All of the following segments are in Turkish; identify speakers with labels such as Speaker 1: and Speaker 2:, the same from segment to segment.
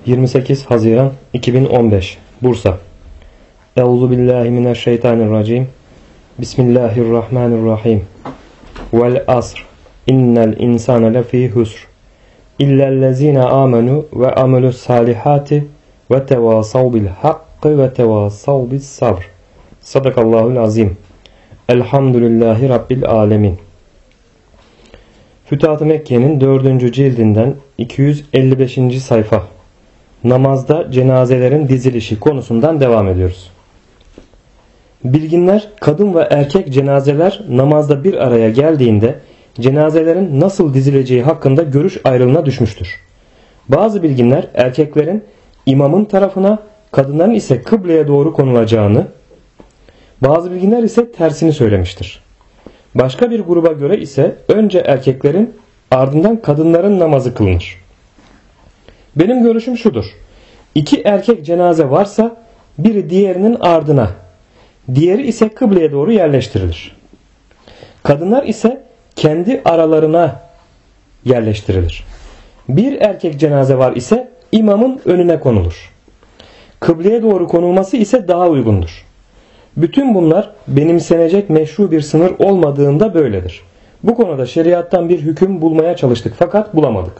Speaker 1: 28 Haziran 2015 Bursa. Euzubillahimineşşeytanirracim. Bismillahirrahmanirrahim. Vel asr. İnnel insane lefî husr. İllellezîne âmenû ve amelus salihati ve tevâsav bil hakkı ve tevâsav bis sabr. Sadakallahul azim. Elhamdülillahi Rabbil alemin. Fütuhat-ı Mekke'nin 4. cildinden 255. sayfa. Namazda cenazelerin dizilişi konusundan devam ediyoruz. Bilginler kadın ve erkek cenazeler namazda bir araya geldiğinde cenazelerin nasıl dizileceği hakkında görüş ayrılığına düşmüştür. Bazı bilginler erkeklerin imamın tarafına, kadınların ise kıbleye doğru konulacağını, bazı bilginler ise tersini söylemiştir. Başka bir gruba göre ise önce erkeklerin ardından kadınların namazı kılınır. Benim görüşüm şudur. İki erkek cenaze varsa biri diğerinin ardına, diğeri ise kıbleye doğru yerleştirilir. Kadınlar ise kendi aralarına yerleştirilir. Bir erkek cenaze var ise imamın önüne konulur. Kıbleye doğru konulması ise daha uygundur. Bütün bunlar benimsenecek meşru bir sınır olmadığında böyledir. Bu konuda şeriattan bir hüküm bulmaya çalıştık fakat bulamadık.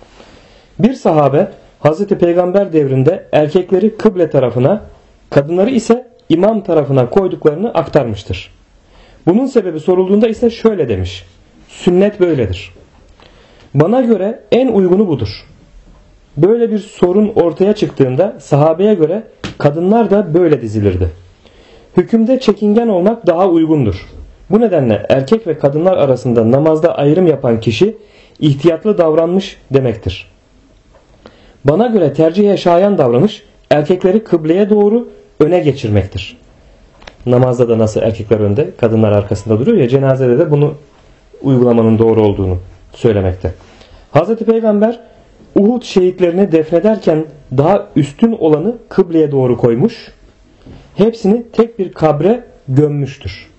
Speaker 1: Bir sahabe Hazreti Peygamber devrinde erkekleri kıble tarafına, kadınları ise imam tarafına koyduklarını aktarmıştır. Bunun sebebi sorulduğunda ise şöyle demiş: sünnet böyledir. Bana göre en uygunu budur. Böyle bir sorun ortaya çıktığında sahabeye göre kadınlar da böyle dizilirdi. Hükümde çekingen olmak daha uygundur. Bu nedenle erkek ve kadınlar arasında namazda ayrım yapan kişi ihtiyatlı davranmış demektir. Bana göre tercihe şayan davranış erkekleri kıbleye doğru öne geçirmektir. Namazda da nasıl erkekler önde, kadınlar arkasında duruyor ya, cenazede de bunu uygulamanın doğru olduğunu söylemekte. Hazreti Peygamber Uhud şehitlerini defnederken daha üstün olanı kıbleye doğru koymuş, hepsini tek bir kabre gömmüştür.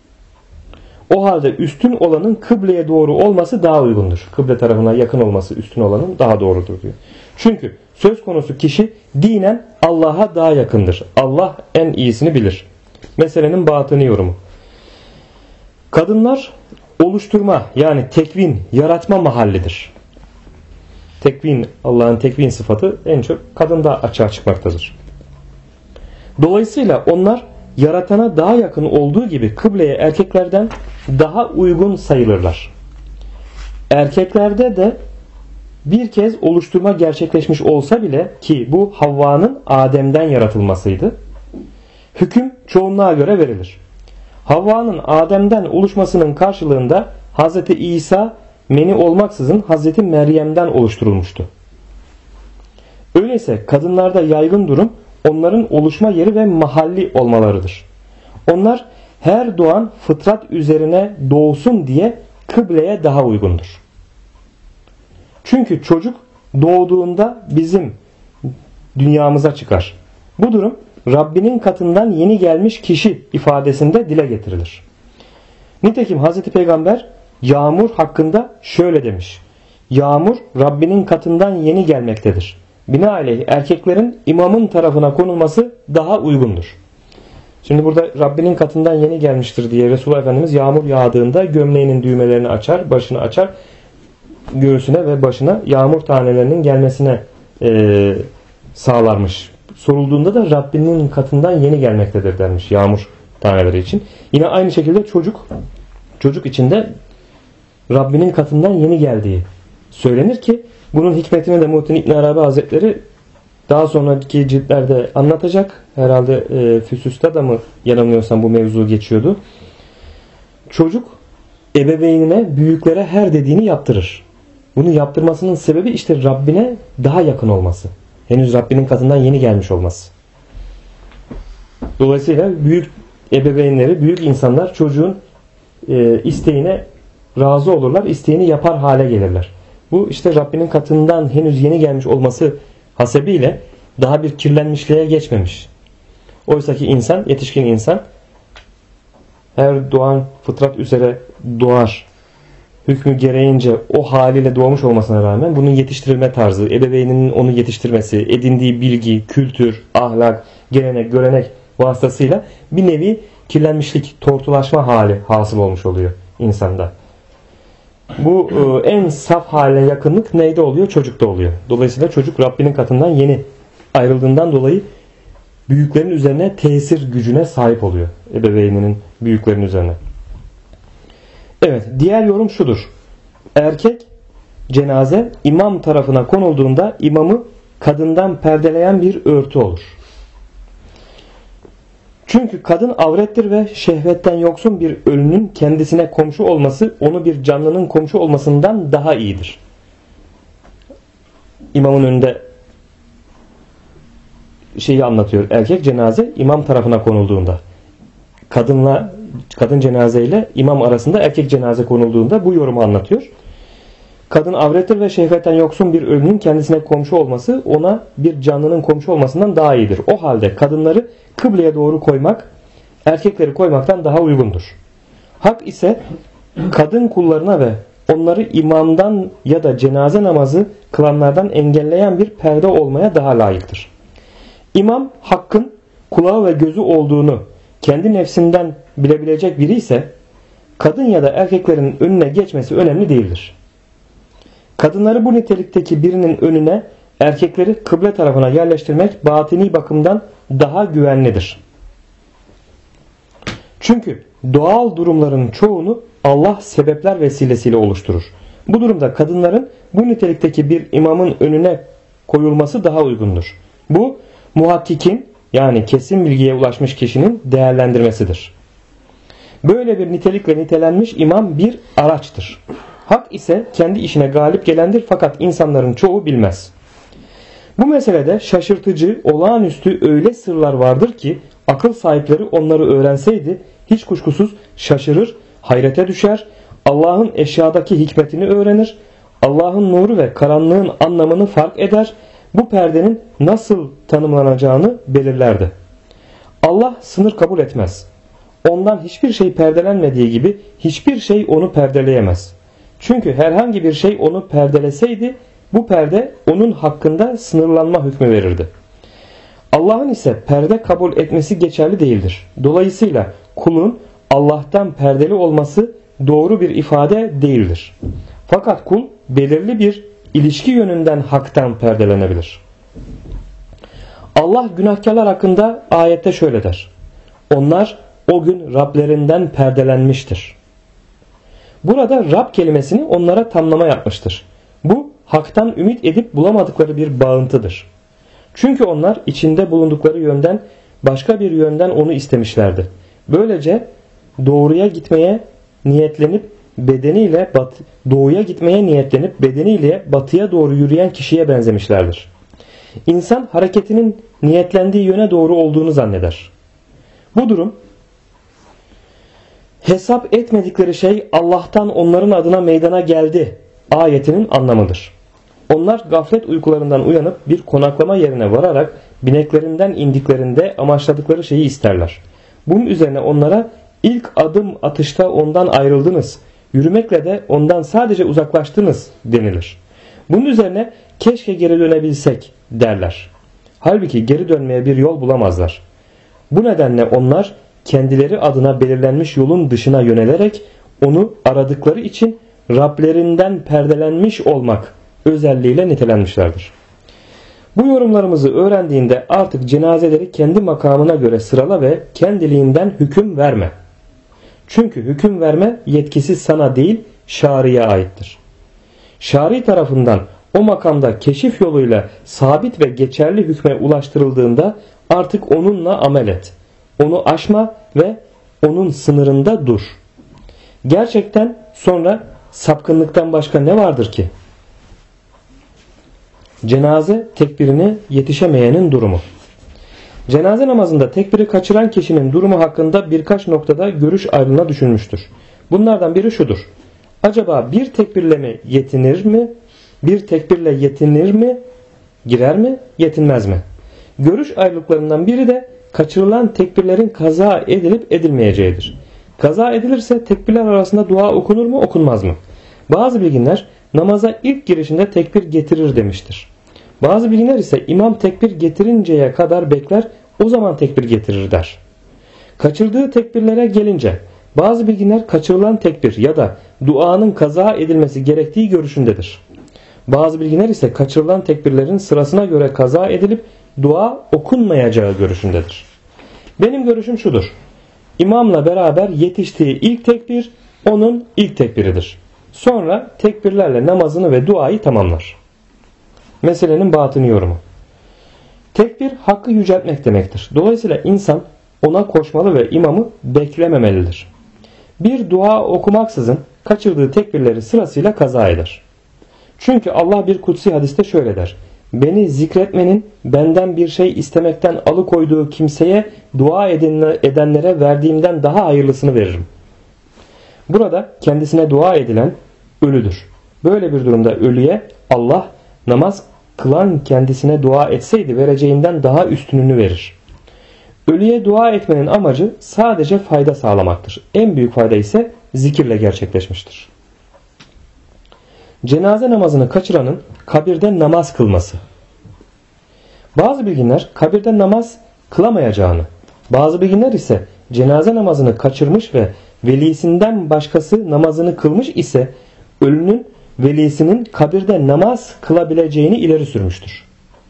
Speaker 1: O halde üstün olanın kıbleye doğru olması daha uygundur. Kıble tarafına yakın olması üstün olanın daha doğrudur diyor. Çünkü söz konusu kişi dinen Allah'a daha yakındır. Allah en iyisini bilir. Meselenin batını yorumu. Kadınlar oluşturma yani tekvin, yaratma mahallidir. Tekvin, Allah'ın tekvin sıfatı en çok kadında açığa çıkmaktadır. Dolayısıyla onlar yaratana daha yakın olduğu gibi kıbleye erkeklerden daha uygun sayılırlar. Erkeklerde de bir kez oluşturma gerçekleşmiş olsa bile, ki bu Havva'nın Adem'den yaratılmasıydı, hüküm çoğunluğa göre verilir. Havva'nın Adem'den oluşmasının karşılığında Hz. İsa meni olmaksızın Hz. Meryem'den oluşturulmuştu. Öyleyse kadınlarda yaygın durum onların oluşma yeri ve mahalli olmalarıdır. Onlar her doğan fıtrat üzerine doğsun diye kıbleye daha uygundur. Çünkü çocuk doğduğunda bizim dünyamıza çıkar. Bu durum Rabbinin katından yeni gelmiş kişi ifadesinde dile getirilir. Nitekim Hazreti Peygamber yağmur hakkında şöyle demiş: yağmur Rabbinin katından yeni gelmektedir. Binaenaleyh erkeklerin imamın tarafına konulması daha uygundur. Şimdi burada Rabbinin katından yeni gelmiştir diye Resulullah Efendimiz yağmur yağdığında gömleğinin düğmelerini açar, başını açar, göğsüne ve başına yağmur tanelerinin gelmesine sağlarmış. Sorulduğunda da Rabbinin katından yeni gelmektedir dermiş yağmur taneleri için. Yine aynı şekilde çocuk içinde Rabbinin katından yeni geldiği söylenir ki bunun hikmetini de Muhittin İbn Arabi Hazretleri daha sonraki ciltlerde anlatacak. Herhalde Füsus'ta da mı yanılmıyorsam bu mevzu geçiyordu. Çocuk ebeveynine, büyüklere her dediğini yaptırır. Bunu yaptırmasının sebebi işte Rabbine daha yakın olması. Henüz Rabbinin katından yeni gelmiş olması. Dolayısıyla büyük ebeveynleri, büyük insanlar çocuğun isteğine razı olurlar, isteğini yapar hale gelirler. Bu işte Rabbinin katından henüz yeni gelmiş olması hasebiyle daha bir kirlenmişliğe geçmemiş. Oysa ki insan, yetişkin insan her doğan fıtrat üzere doğar hükmü gereğince o haliyle doğmuş olmasına rağmen bunun yetiştirilme tarzı, ebeveyninin onu yetiştirmesi, edindiği bilgi, kültür, ahlak, gelenek, görenek vasıtasıyla bir nevi kirlenmişlik, tortulaşma hali hasıl olmuş oluyor insanda. Bu en saf haline yakınlık neyde oluyor? Çocukta oluyor. Dolayısıyla çocuk Rabbinin katından yeni ayrıldığından dolayı büyüklerin üzerine tesir gücüne sahip oluyor. Ebeveyninin büyüklerin üzerine. Evet, diğer yorum şudur. Erkek cenaze imam tarafına konulduğunda imamı kadından perdeleyen bir örtü olur. Çünkü kadın avrettir ve şehvetten yoksun bir ölünün kendisine komşu olması onu bir canlının komşu olmasından daha iyidir. İmamın önünde şeyi anlatıyor. Erkek cenaze imam tarafına konulduğunda, kadın cenazeyle imam arasında erkek cenaze konulduğunda bu yorumu anlatıyor. Kadın avrettir ve şehvetten yoksun bir ölünün kendisine komşu olması ona bir canlının komşu olmasından daha iyidir. O halde kadınları kıbleye doğru koymak erkekleri koymaktan daha uygundur. Hak ise kadın kullarına ve onları imamdan ya da cenaze namazı kılanlardan engelleyen bir perde olmaya daha layıktır. İmam hakkın kulağı ve gözü olduğunu kendi nefsinden bilebilecek biri ise kadın ya da erkeklerin önüne geçmesi önemli değildir. Kadınları bu nitelikteki birinin önüne erkekleri kıble tarafına yerleştirmek batini bakımdan daha güvenlidir. Çünkü doğal durumların çoğunu Allah sebepler vesilesiyle oluşturur. Bu durumda kadınların bu nitelikteki bir imamın önüne koyulması daha uygundur. Bu muhakkikin yani kesin bilgiye ulaşmış kişinin değerlendirmesidir. Böyle bir nitelikle nitelenmiş imam bir araçtır. Hak ise kendi işine galip gelendir fakat insanların çoğu bilmez. Bu meselede şaşırtıcı, olağanüstü öyle sırlar vardır ki akıl sahipleri onları öğrenseydi hiç kuşkusuz şaşırır, hayrete düşer, Allah'ın eşyadaki hikmetini öğrenir, Allah'ın nuru ve karanlığın anlamını fark eder, bu perdenin nasıl tanımlanacağını belirlerdi. Allah sınır kabul etmez. Ondan hiçbir şey perdelenmediği gibi hiçbir şey onu perdeleyemez. Çünkü herhangi bir şey onu perdeleseydi bu perde onun hakkında sınırlanma hükmü verirdi. Allah'ın ise perde kabul etmesi geçerli değildir. Dolayısıyla kulun Allah'tan perdeli olması doğru bir ifade değildir. Fakat kul belirli bir ilişki yönünden haktan perdelenebilir. Allah günahkarlar hakkında ayette şöyle der. Onlar o gün Rablerinden perdelenmiştir. Burada Rab kelimesini onlara tamlama yapmıştır. Bu haktan ümit edip bulamadıkları bir bağıntıdır. Çünkü onlar içinde bulundukları yönden başka bir yönden onu istemişlerdi. Böylece doğuya gitmeye niyetlenip bedeniyle batıya doğru yürüyen kişiye benzemişlerdir. İnsan hareketinin niyetlendiği yöne doğru olduğunu zanneder. Bu durum hesap etmedikleri şey Allah'tan onların adına meydana geldi ayetinin anlamıdır. Onlar gaflet uykularından uyanıp bir konaklama yerine vararak bineklerinden indiklerinde amaçladıkları şeyi isterler. Bunun üzerine onlara ilk adım atışta ondan ayrıldınız, yürümekle de ondan sadece uzaklaştınız denilir. Bunun üzerine keşke geri dönebilsek derler. Halbuki geri dönmeye bir yol bulamazlar. Bu nedenle onlar kendileri adına belirlenmiş yolun dışına yönelerek onu aradıkları için Rablerinden perdelenmiş olmak özelliğiyle nitelenmişlerdir. Bu yorumlarımızı öğrendiğinde artık cenazeleri kendi makamına göre sırala ve kendiliğinden hüküm verme. Çünkü hüküm verme yetkisi sana değil şariye aittir. Şari tarafından o makamda keşif yoluyla sabit ve geçerli hükme ulaştırıldığında artık onunla amel et. Onu aşma ve onun sınırında dur. Gerçekten sonra sapkınlıktan başka ne vardır ki? Cenaze tekbirine yetişemeyenin durumu. Cenaze namazında tekbiri kaçıran kişinin durumu hakkında birkaç noktada görüş ayrılığına düşünmüştür. Bunlardan biri şudur. Acaba bir tekbirle mi yetinir mi? Bir tekbirle yetinir mi? Girer mi? Yetinmez mi? Görüş ayrılıklarından biri de kaçırılan tekbirlerin kaza edilip edilmeyeceğidir. Kaza edilirse tekbirler arasında dua okunur mu okunmaz mı? Bazı bilginler namaza ilk girişinde tekbir getirir demiştir. Bazı bilginler ise imam tekbir getirinceye kadar bekler, o zaman tekbir getirir der. Kaçırdığı tekbirlere gelince bazı bilginler kaçırılan tekbir ya da duanın kaza edilmesi gerektiği görüşündedir. Bazı bilginler ise kaçırılan tekbirlerin sırasına göre kaza edilip dua okunmayacağı görüşündedir. Benim görüşüm şudur: İmamla beraber yetiştiği ilk tekbir onun ilk tekbiridir. Sonra tekbirlerle namazını ve duayı tamamlar. Meselenin batını yorumu. Tekbir hakkı yüceltmek demektir. Dolayısıyla insan ona koşmalı ve imamı beklememelidir. Bir dua okumaksızın kaçırdığı tekbirleri sırasıyla kaza eder. Çünkü Allah bir kutsi hadiste şöyle der: beni zikretmenin benden bir şey istemekten alıkoyduğu kimseye dua edenlere verdiğimden daha hayırlısını veririm. Burada kendisine dua edilen ölüdür. Böyle bir durumda ölüye Allah namaz kılan kendisine dua etseydi vereceğinden daha üstününü verir. Ölüye dua etmenin amacı sadece fayda sağlamaktır. En büyük fayda ise zikirle gerçekleşmiştir. Cenaze namazını kaçıranın kabirde namaz kılması. Bazı bilginler kabirde namaz kılamayacağını, bazı bilginler ise cenaze namazını kaçırmış ve velisinden başkası namazını kılmış ise ölünün velisinin kabirde namaz kılabileceğini ileri sürmüştür.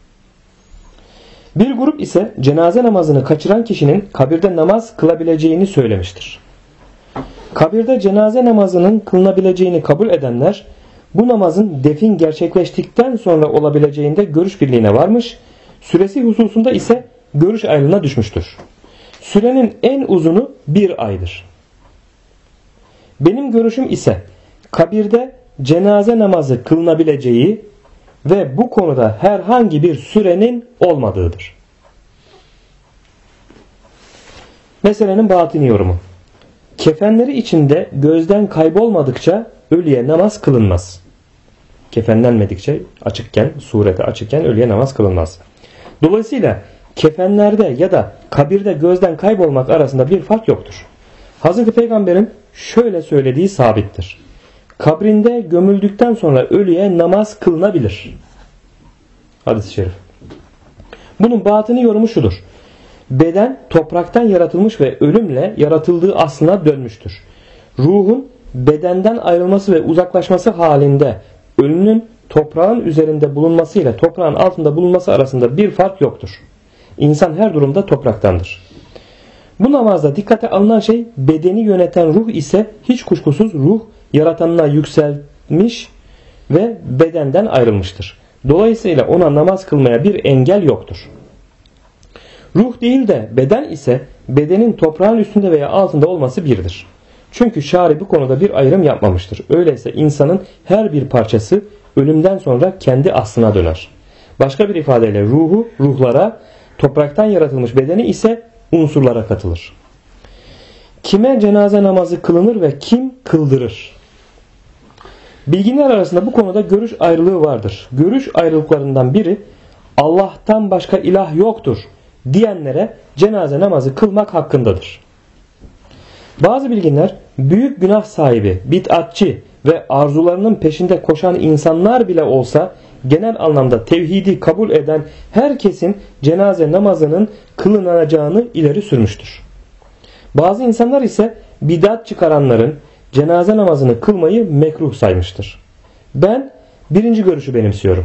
Speaker 1: Bir grup ise cenaze namazını kaçıran kişinin kabirde namaz kılabileceğini söylemiştir. Kabirde cenaze namazının kılınabileceğini kabul edenler bu namazın defin gerçekleştikten sonra olabileceğinde görüş birliğine varmış, süresi hususunda ise görüş ayrılığına düşmüştür. Sürenin en uzunu bir aydır. Benim görüşüm ise kabirde cenaze namazı kılınabileceği ve bu konuda herhangi bir sürenin olmadığıdır. Meselenin batini yorumu. Kefenleri içinde gözden kaybolmadıkça ölüye namaz kılınmaz. Kefenlenmedikçe açıkken, surete açıkken ölüye namaz kılınmaz. Dolayısıyla kefenlerde ya da kabirde gözden kaybolmak arasında bir fark yoktur. Hz. Peygamber'in şöyle söylediği sabittir: kabrinde gömüldükten sonra ölüye namaz kılınabilir. Hadis-i şerif. Bunun batını yorumu şudur: beden topraktan yaratılmış ve ölümle yaratıldığı aslına dönmüştür. Ruhun bedenden ayrılması ve uzaklaşması halinde ölünün toprağın üzerinde bulunması ile toprağın altında bulunması arasında bir fark yoktur. İnsan her durumda topraktandır. Bu namazda dikkate alınan şey bedeni yöneten ruh ise hiç kuşkusuz ruh yaratanına yükselmiş ve bedenden ayrılmıştır. Dolayısıyla ona namaz kılmaya bir engel yoktur. Ruh değil de beden ise bedenin toprağın üstünde veya altında olması birdir. Çünkü şari bu konuda bir ayrım yapmamıştır. Öyleyse insanın her bir parçası ölümden sonra kendi aslına döner. Başka bir ifadeyle ruhu ruhlara, topraktan yaratılmış bedeni ise unsurlara katılır. Kime cenaze namazı kılınır ve kim kıldırır? Bilginler arasında bu konuda görüş ayrılığı vardır. Görüş ayrılıklarından biri Allah'tan başka ilah yoktur diyenlere cenaze namazı kılmak hakkındadır. Bazı bilginler büyük günah sahibi, bid'atçı ve arzularının peşinde koşan insanlar bile olsa genel anlamda tevhidi kabul eden herkesin cenaze namazının kılınacağını ileri sürmüştür. Bazı insanlar ise bid'at çıkaranların cenaze namazını kılmayı mekruh saymıştır. Ben birinci görüşü benimsiyorum.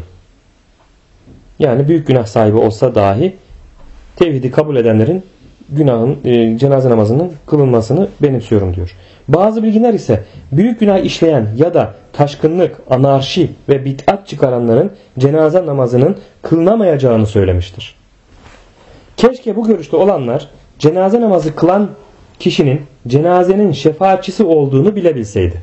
Speaker 1: Yani büyük günah sahibi olsa dahi tevhidi kabul edenlerin cenaze namazının kılınmasını benimsiyorum diyor. Bazı bilginler ise büyük günah işleyen ya da taşkınlık, anarşi ve bid'at çıkaranların cenaze namazının kılınamayacağını söylemiştir. Keşke bu görüşte olanlar cenaze namazı kılan kişinin cenazenin şefaatçisi olduğunu bilebilseydi.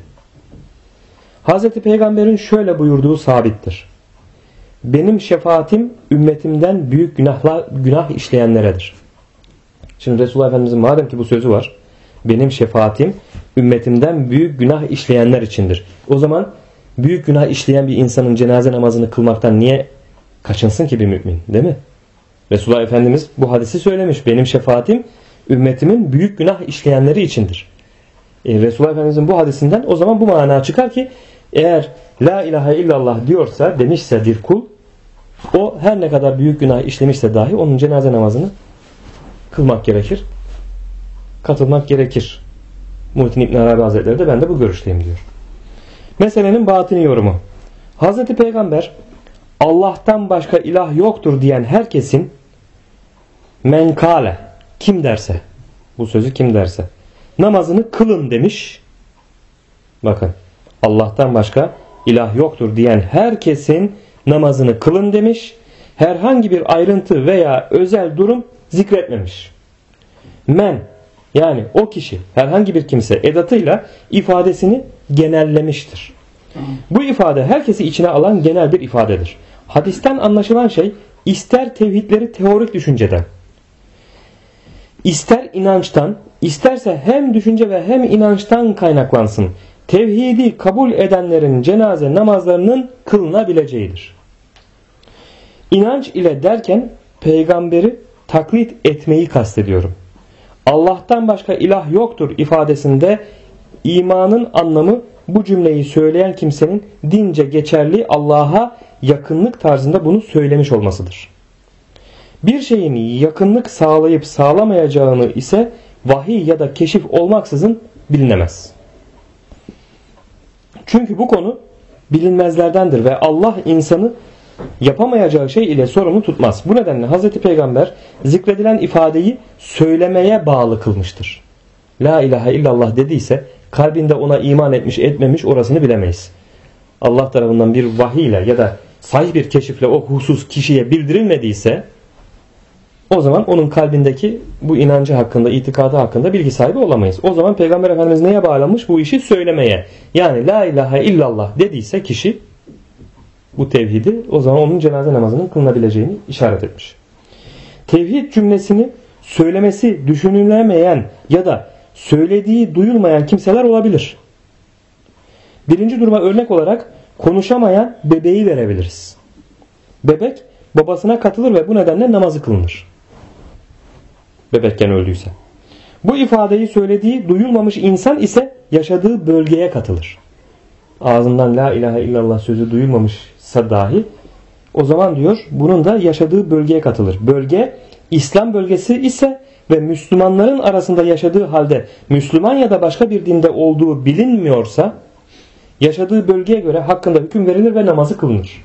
Speaker 1: Hz. Peygamber'in şöyle buyurduğu sabittir: benim şefaatim ümmetimden büyük günah işleyenleredir. Şimdi Resulullah Efendimizin madem ki bu sözü var, benim şefaatim ümmetimden büyük günah işleyenler içindir. O zaman büyük günah işleyen bir insanın cenaze namazını kılmaktan niye kaçınsın ki bir mümin, değil mi? Resulullah Efendimiz bu hadisi söylemiş: benim şefaatim ümmetimin büyük günah işleyenleri içindir. Resulullah Efendimizin bu hadisinden o zaman bu mana çıkar ki Eğer la ilahe illallah diyorsa, demişse bir kul, o her ne kadar büyük günah işlemişse dahi onun cenaze namazını kılmak gerekir. Katılmak gerekir. Muhittin İbn Arabi Hazretleri de ben de bu görüşteyim diyor. Meselenin batini yorumu. Hazreti Peygamber Allah'tan başka ilah yoktur diyen herkesin menkale, kim derse, bu sözü kim derse, namazını kılın demiş. Bakın, Allah'tan başka ilah yoktur diyen herkesin namazını kılın demiş. Herhangi bir ayrıntı veya özel durum zikretmemiş. Men, yani o kişi, herhangi bir kimse edatıyla ifadesini genellemiştir. Bu ifade herkesi içine alan genel bir ifadedir. Hadisten anlaşılan şey, ister tevhidleri teorik düşünceden, ister inançtan, isterse hem düşünce ve hem inançtan kaynaklansın, tevhidi kabul edenlerin cenaze namazlarının kılınabileceğidir. İnanç ile derken peygamberi taklit etmeyi kastediyorum. Allah'tan başka ilah yoktur ifadesinde imanın anlamı bu cümleyi söyleyen kimsenin dince geçerli Allah'a yakınlık tarzında bunu söylemiş olmasıdır. Bir şeyin yakınlık sağlayıp sağlamayacağını ise vahiy ya da keşif olmaksızın bilinemez. Çünkü bu konu bilinmezlerdendir ve Allah insanı yapamayacağı şey ile sorumlu tutmaz. Bu nedenle Hz. Peygamber zikredilen ifadeyi söylemeye bağlı kılmıştır. La ilahe illallah dediyse kalbinde ona iman etmiş etmemiş orasını bilemeyiz. Allah tarafından bir vahiy ile ya da sahih bir keşifle o husus kişiye bildirilmediyse o zaman onun kalbindeki bu inancı hakkında, itikadı hakkında bilgi sahibi olamayız. O zaman Peygamber Efendimiz neye bağlamış? Bu işi söylemeye. Yani la ilahe illallah dediyse kişi bu tevhidi, o zaman onun cenaze namazının kılınabileceğini işaret etmiş. Tevhid cümlesini söylemesi düşünülemeyen ya da söylediği duyulmayan kimseler olabilir. Birinci duruma örnek olarak konuşamayan bebeği verebiliriz. Bebek babasına katılır ve bu nedenle namazı kılınır. Bebekken öldüyse. Bu ifadeyi söylediği duyulmamış insan ise yaşadığı bölgeye katılır. Ağzından la ilahe illallah sözü duyulmamışsa dahi o zaman diyor bunun da yaşadığı bölgeye katılır. Bölge İslam bölgesi ise ve Müslümanların arasında yaşadığı halde Müslüman ya da başka bir dinde olduğu bilinmiyorsa yaşadığı bölgeye göre hakkında hüküm verilir ve namazı kılınır.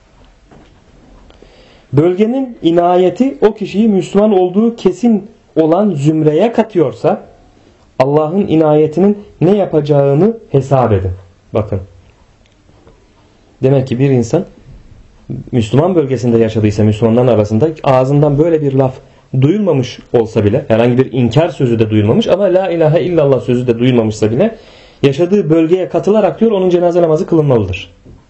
Speaker 1: Bölgenin inayeti o kişiyi Müslüman olduğu kesin olan zümreye katıyorsa Allah'ın inayetinin ne yapacağını hesap edin. Bakın. Demek ki bir insan Müslüman bölgesinde yaşadıysa Müslümanların arasında ağzından böyle bir laf duyulmamış olsa bile, herhangi bir inkar sözü de duyulmamış ama la ilahe illallah sözü de duyulmamışsa bile yaşadığı bölgeye katılarak diyor onun cenaze namazı kılınmalıdır.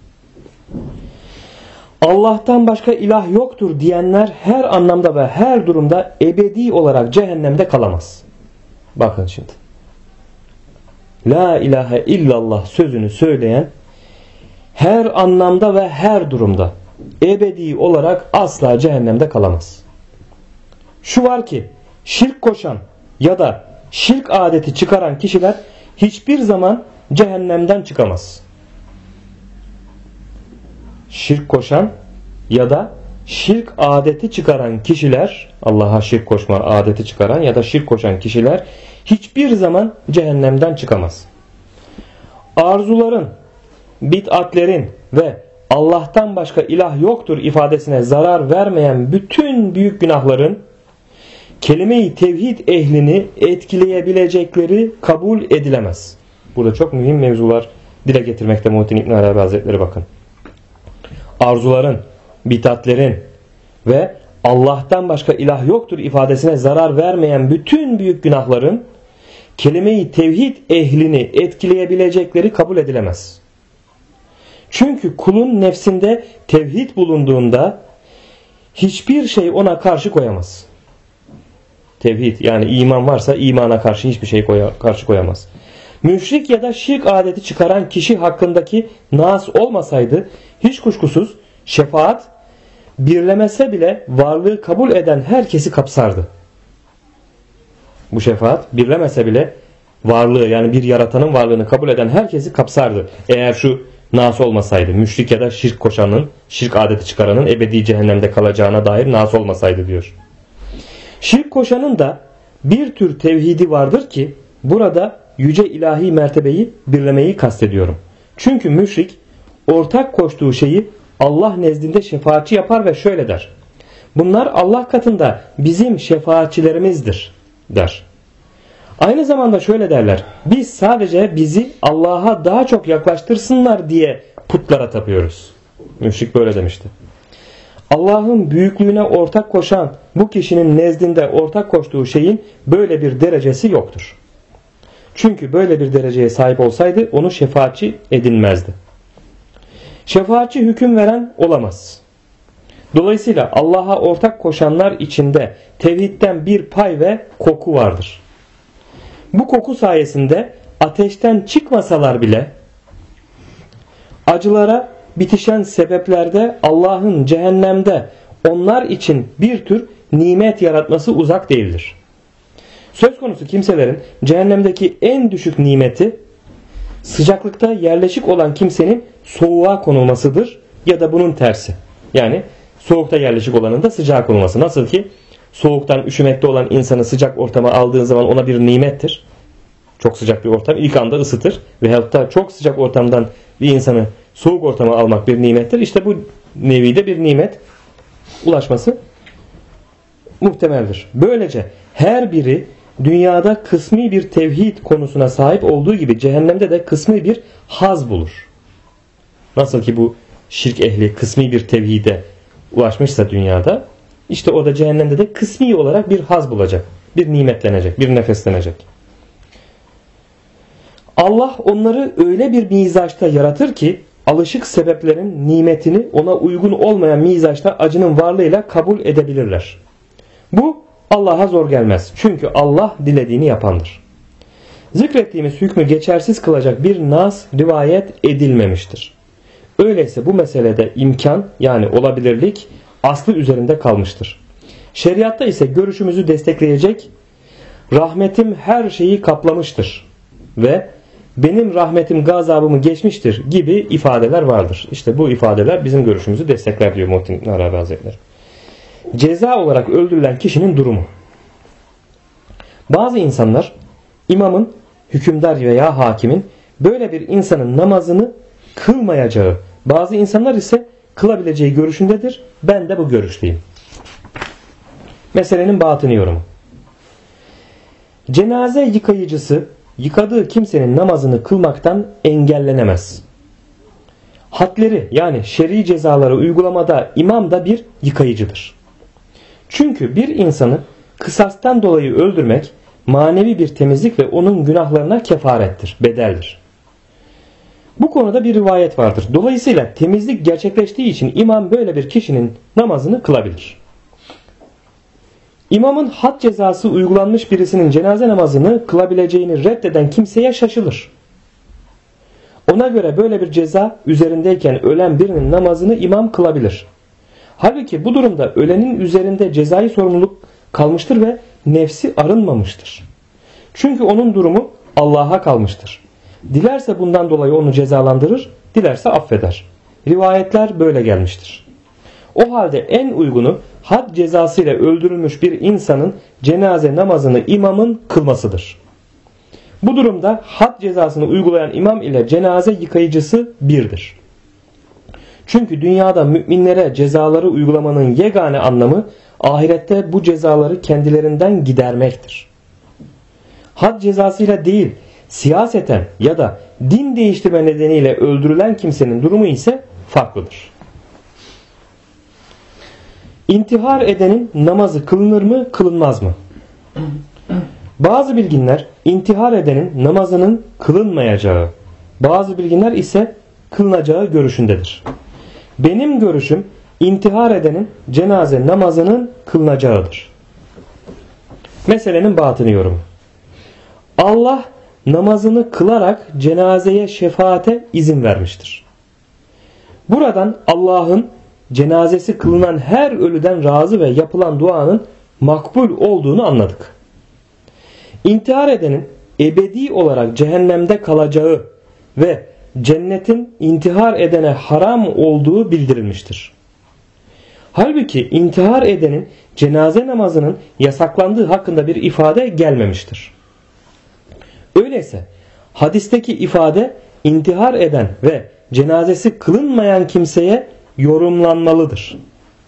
Speaker 1: Allah'tan başka ilah yoktur diyenler her anlamda ve her durumda ebedi olarak cehennemde kalamaz. Bakın şimdi. La ilahe illallah sözünü söyleyen her anlamda ve her durumda ebedi olarak asla cehennemde kalamaz. Şu var ki şirk koşan ya da şirk adeti çıkaran kişiler hiçbir zaman cehennemden çıkamaz. Şirk koşan ya da şirk adeti çıkaran kişiler, Allah'a şirk koşma adeti çıkaran ya da şirk koşan kişiler hiçbir zaman cehennemden çıkamaz. Arzuların, bid'atlerin ve Allah'tan başka ilah yoktur ifadesine zarar vermeyen bütün büyük günahların kelime-i tevhid ehlini etkileyebilecekleri kabul edilemez. Burada çok mühim mevzular dile getirmekte Muhittin İbn Arabi Hazretleri bakın. Arzuların, bid'atlerin ve Allah'tan başka ilah yoktur ifadesine zarar vermeyen bütün büyük günahların kelime-i tevhid ehlini etkileyebilecekleri kabul edilemez. Çünkü kulun nefsinde tevhid bulunduğunda hiçbir şey ona karşı koyamaz. Tevhid yani iman varsa imana karşı hiçbir şey karşı koyamaz. Müşrik ya da şirk adeti çıkaran kişi hakkındaki nas olmasaydı hiç kuşkusuz şefaat birlemese bile varlığı kabul eden herkesi kapsardı. Bu şefaat birlemese bile varlığı yani bir yaratanın varlığını kabul eden herkesi kapsardı. Eğer şu nas olmasaydı, müşrik ya da şirk koşanın, şirk adeti çıkaranın ebedi cehennemde kalacağına dair nas olmasaydı diyor. Şirk koşanın da bir tür tevhidi vardır ki burada yüce ilahi mertebeyi birlemeyi kastediyorum. Çünkü müşrik ortak koştuğu şeyi Allah nezdinde şefaatçi yapar ve şöyle der: bunlar Allah katında bizim şefaatçilerimizdir der. Aynı zamanda şöyle derler: biz sadece bizi Allah'a daha çok yaklaştırsınlar diye putlara tapıyoruz. Müşrik böyle demişti. Allah'ın büyüklüğüne ortak koşan bu kişinin nezdinde ortak koştuğu şeyin böyle bir derecesi yoktur. Çünkü böyle bir dereceye sahip olsaydı onu şefaatçi edinmezdi. Şefaatçi hüküm veren olamaz. Dolayısıyla Allah'a ortak koşanlar içinde tevhidden bir pay ve koku vardır. Bu koku sayesinde ateşten çıkmasalar bile acılara bitişen sebeplerde Allah'ın cehennemde onlar için bir tür nimet yaratması uzak değildir. Söz konusu kimselerin cehennemdeki en düşük nimeti sıcaklıkta yerleşik olan kimsenin soğuğa konulmasıdır ya da bunun tersi. Yani soğukta yerleşik olanın da sıcağa konulması. Nasıl ki soğuktan üşümekte olan insanı sıcak ortama aldığın zaman ona bir nimettir. Çok sıcak bir ortam ilk anda ısıtır veyahut da çok sıcak ortamdan bir insanı soğuk ortama almak bir nimettir. İşte bu nevide bir nimet ulaşması muhtemeldir. Böylece her biri dünyada kısmi bir tevhid konusuna sahip olduğu gibi cehennemde de kısmi bir haz bulur. Nasıl ki bu şirk ehli kısmi bir tevhide ulaşmışsa dünyada, işte orada cehennemde de kısmi olarak bir haz bulacak, bir nimetlenecek, bir nefeslenecek. Allah onları öyle bir mizaçta yaratır ki alışık sebeplerin nimetini ona uygun olmayan mizaçta acının varlığıyla kabul edebilirler. Bu Allah'a zor gelmez. Çünkü Allah dilediğini yapandır. Zikrettiğimiz hükmü geçersiz kılacak bir nas rivayet edilmemiştir. Öyleyse bu meselede imkan yani olabilirlik aslı üzerinde kalmıştır. Şeriatta ise görüşümüzü destekleyecek rahmetim her şeyi kaplamıştır ve benim rahmetim gazabımı geçmiştir gibi ifadeler vardır. İşte bu ifadeler bizim görüşümüzü destekler diyor Muhittin Arabi Hazretleri. Ceza olarak öldürülen kişinin durumu. Bazı insanlar imamın, hükümdar veya hakimin böyle bir insanın namazını kılmayacağı, bazı insanlar ise kılabileceği görüşündedir. Ben de bu görüşteyim. Meselenin batını yorumu. Cenaze yıkayıcısı yıkadığı kimsenin namazını kılmaktan engellenemez. Hadleri yani şer'i cezaları uygulamada imam da bir yıkayıcıdır. Çünkü bir insanı kısastan dolayı öldürmek manevi bir temizlik ve onun günahlarına kefarettir, bedeldir. Bu konuda bir rivayet vardır. Dolayısıyla temizlik gerçekleştiği için imam böyle bir kişinin namazını kılabilir. İmamın had cezası uygulanmış birisinin cenaze namazını kılabileceğini reddeden kimseye şaşılır. Ona göre böyle bir ceza üzerindeyken ölen birinin namazını imam kılabilir. Halbuki bu durumda ölenin üzerinde cezai sorumluluk kalmıştır ve nefsi arınmamıştır. Çünkü onun durumu Allah'a kalmıştır. Dilerse bundan dolayı onu cezalandırır, dilerse affeder. Rivayetler böyle gelmiştir. O halde en uygunu had cezasıyla öldürülmüş bir insanın cenaze namazını imamın kılmasıdır. Bu durumda had cezasını uygulayan imam ile cenaze yıkayıcısı birdir. Çünkü dünyada müminlere cezaları uygulamanın yegane anlamı ahirette bu cezaları kendilerinden gidermektir. Had cezasıyla değil, siyaseten ya da din değiştirme nedeniyle öldürülen kimsenin durumu ise farklıdır. İntihar edenin namazı kılınır mı, kılınmaz mı? Bazı bilginler intihar edenin namazının kılınmayacağı, bazı bilginler ise kılınacağı görüşündedir. Benim görüşüm intihar edenin cenaze namazının kılınacağıdır. Meselenin batını yorumu. Allah namazını kılarak cenazeye şefaate izin vermiştir. Buradan Allah'ın cenazesi kılınan her ölüden razı ve yapılan duanın makbul olduğunu anladık. İntihar edenin ebedi olarak cehennemde kalacağı ve cennetin intihar edene haram olduğu bildirilmiştir. Halbuki intihar edenin cenaze namazının yasaklandığı hakkında bir ifade gelmemiştir. Öyleyse hadisteki ifade intihar eden ve cenazesi kılınmayan kimseye yorumlanmalıdır.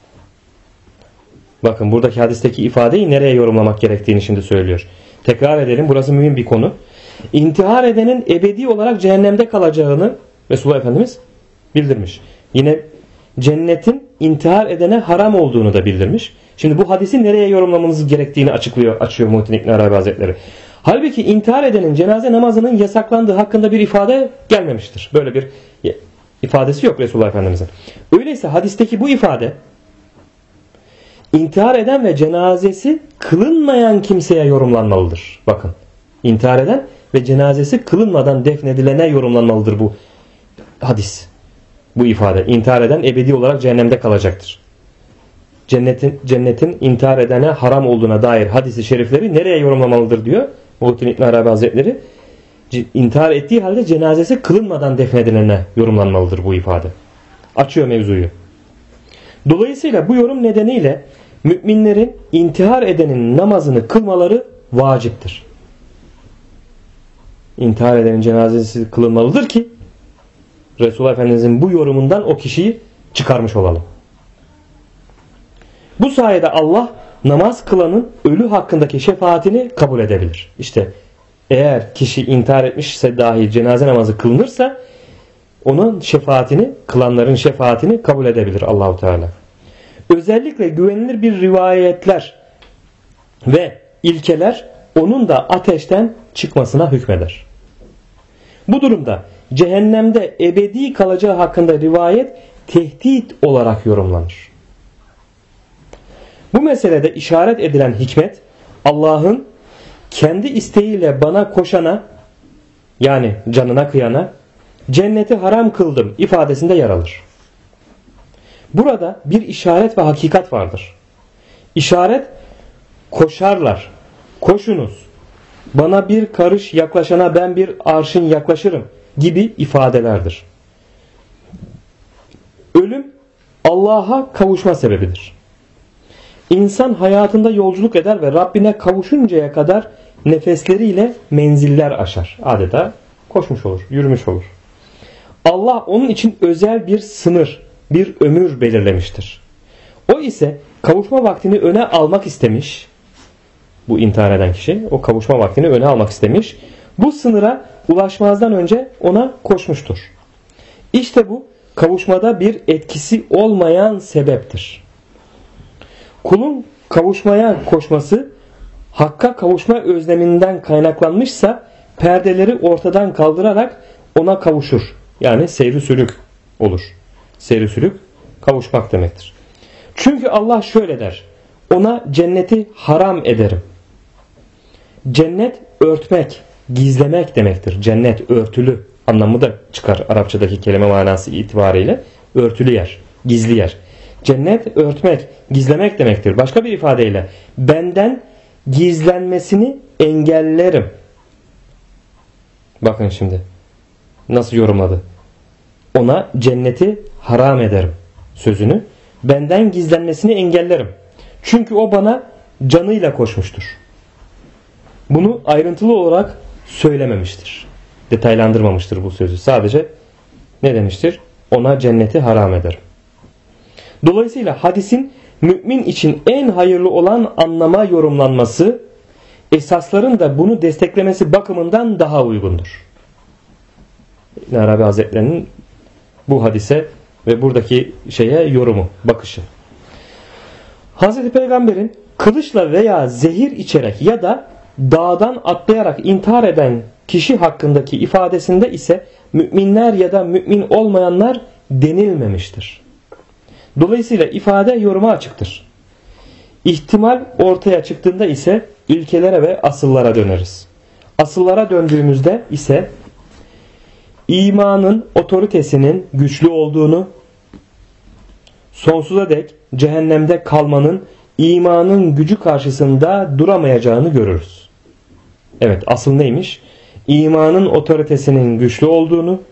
Speaker 1: Bakın buradaki hadisteki ifadeyi nereye yorumlamak gerektiğini şimdi söylüyor. Tekrar edelim, burası mühim bir konu. İntihar edenin ebedi olarak cehennemde kalacağını Resulullah Efendimiz bildirmiş. Yine cennetin intihar edene haram olduğunu da bildirmiş. Şimdi bu hadisi nereye yorumlamamız gerektiğini açıyor Muhittin İbn Arabi Hazretleri. Halbuki intihar edenin cenaze namazının yasaklandığı hakkında bir ifade gelmemiştir. Böyle bir ifadesi yok Resulullah Efendimiz'in. Öyleyse hadisteki bu ifade intihar eden ve cenazesi kılınmayan kimseye yorumlanmalıdır. Bakın, intihar eden ve cenazesi kılınmadan defnedilene yorumlanmalıdır bu hadis. Bu ifade. İntihar eden ebedi olarak cehennemde kalacaktır. Cennetin intihar edene haram olduğuna dair hadisi şerifleri nereye yorumlamalıdır diyor Muhittin İbn Arabi Hazretleri. İntihar ettiği halde cenazesi kılınmadan defnedilene yorumlanmalıdır bu ifade. Açıyor mevzuyu. Dolayısıyla bu yorum nedeniyle müminlerin intihar edenin namazını kılmaları vaciptir. İntihar edenin cenazesi kılınmalıdır ki Resulullah Efendimizin bu yorumundan o kişiyi çıkarmış olalım. Bu sayede Allah namaz kılanın ölü hakkındaki şefaatini kabul edebilir. İşte eğer kişi intihar etmişse dahi cenaze namazı kılınırsa onun şefaatini, kılanların şefaatini kabul edebilir Allahu Teala. Özellikle güvenilir bir rivayetler ve ilkeler onun da ateşten çıkmasına hükmeder. Bu durumda cehennemde ebedi kalacağı hakkında rivayet tehdit olarak yorumlanır. Bu meselede işaret edilen hikmet Allah'ın kendi isteğiyle bana koşana, yani canına kıyana cenneti haram kıldım ifadesinde yer alır. Burada bir işaret ve hakikat vardır. İşaret koşarlar, koşunuz, bana bir karış yaklaşana ben bir arşın yaklaşırım gibi ifadelerdir. Ölüm Allah'a kavuşma sebebidir. İnsan hayatında yolculuk eder ve Rabbine kavuşuncaya kadar nefesleriyle menziller aşar. Adeta koşmuş olur, yürümüş olur. Allah onun için özel bir sınır, bir ömür belirlemiştir. O ise kavuşma vaktini öne almak istemiş. Bu intihar eden kişi o kavuşma vaktini öne almak istemiş. Bu sınıra ulaşmazdan önce ona koşmuştur. İşte bu kavuşmada bir etkisi olmayan sebeptir. Kulun kavuşmaya koşması Hakk'a kavuşma özleminden kaynaklanmışsa perdeleri ortadan kaldırarak ona kavuşur. Yani seyri sülük olur. Seyri sülük kavuşmak demektir. Çünkü Allah şöyle der: ona cenneti haram ederim. Cennet örtmek, gizlemek demektir. Cennet örtülü anlamı da çıkar Arapçadaki kelime manası itibariyle. Örtülü yer, gizli yer. Cennet örtmek, gizlemek demektir. Başka bir ifadeyle benden gizlenmesini engellerim. Bakın şimdi nasıl yorumladı. Ona cenneti haram ederim sözünü. Benden gizlenmesini engellerim. Çünkü o bana canıyla koşmuştur. Bunu ayrıntılı olarak söylememiştir. Detaylandırmamıştır bu sözü. Sadece ne demiştir? Ona cenneti haram ederim. Dolayısıyla hadisin mümin için en hayırlı olan anlama yorumlanması, esasların da bunu desteklemesi bakımından daha uygundur. İbn Arabi Hazretleri'nin bu hadise ve buradaki şeye yorumu, bakışı. Hazreti Peygamber'in kılıçla veya zehir içerek ya da dağdan atlayarak intihar eden kişi hakkındaki ifadesinde ise müminler ya da mümin olmayanlar denilmemiştir. Dolayısıyla ifade yoruma açıktır. İhtimal ortaya çıktığında ise ilkelere ve asıllara döneriz. Asıllara döndüğümüzde ise imanın otoritesinin güçlü olduğunu, sonsuza dek cehennemde kalmanın imanın gücü karşısında duramayacağını görürüz. Evet, asıl neymiş? İmanın otoritesinin güçlü olduğunu,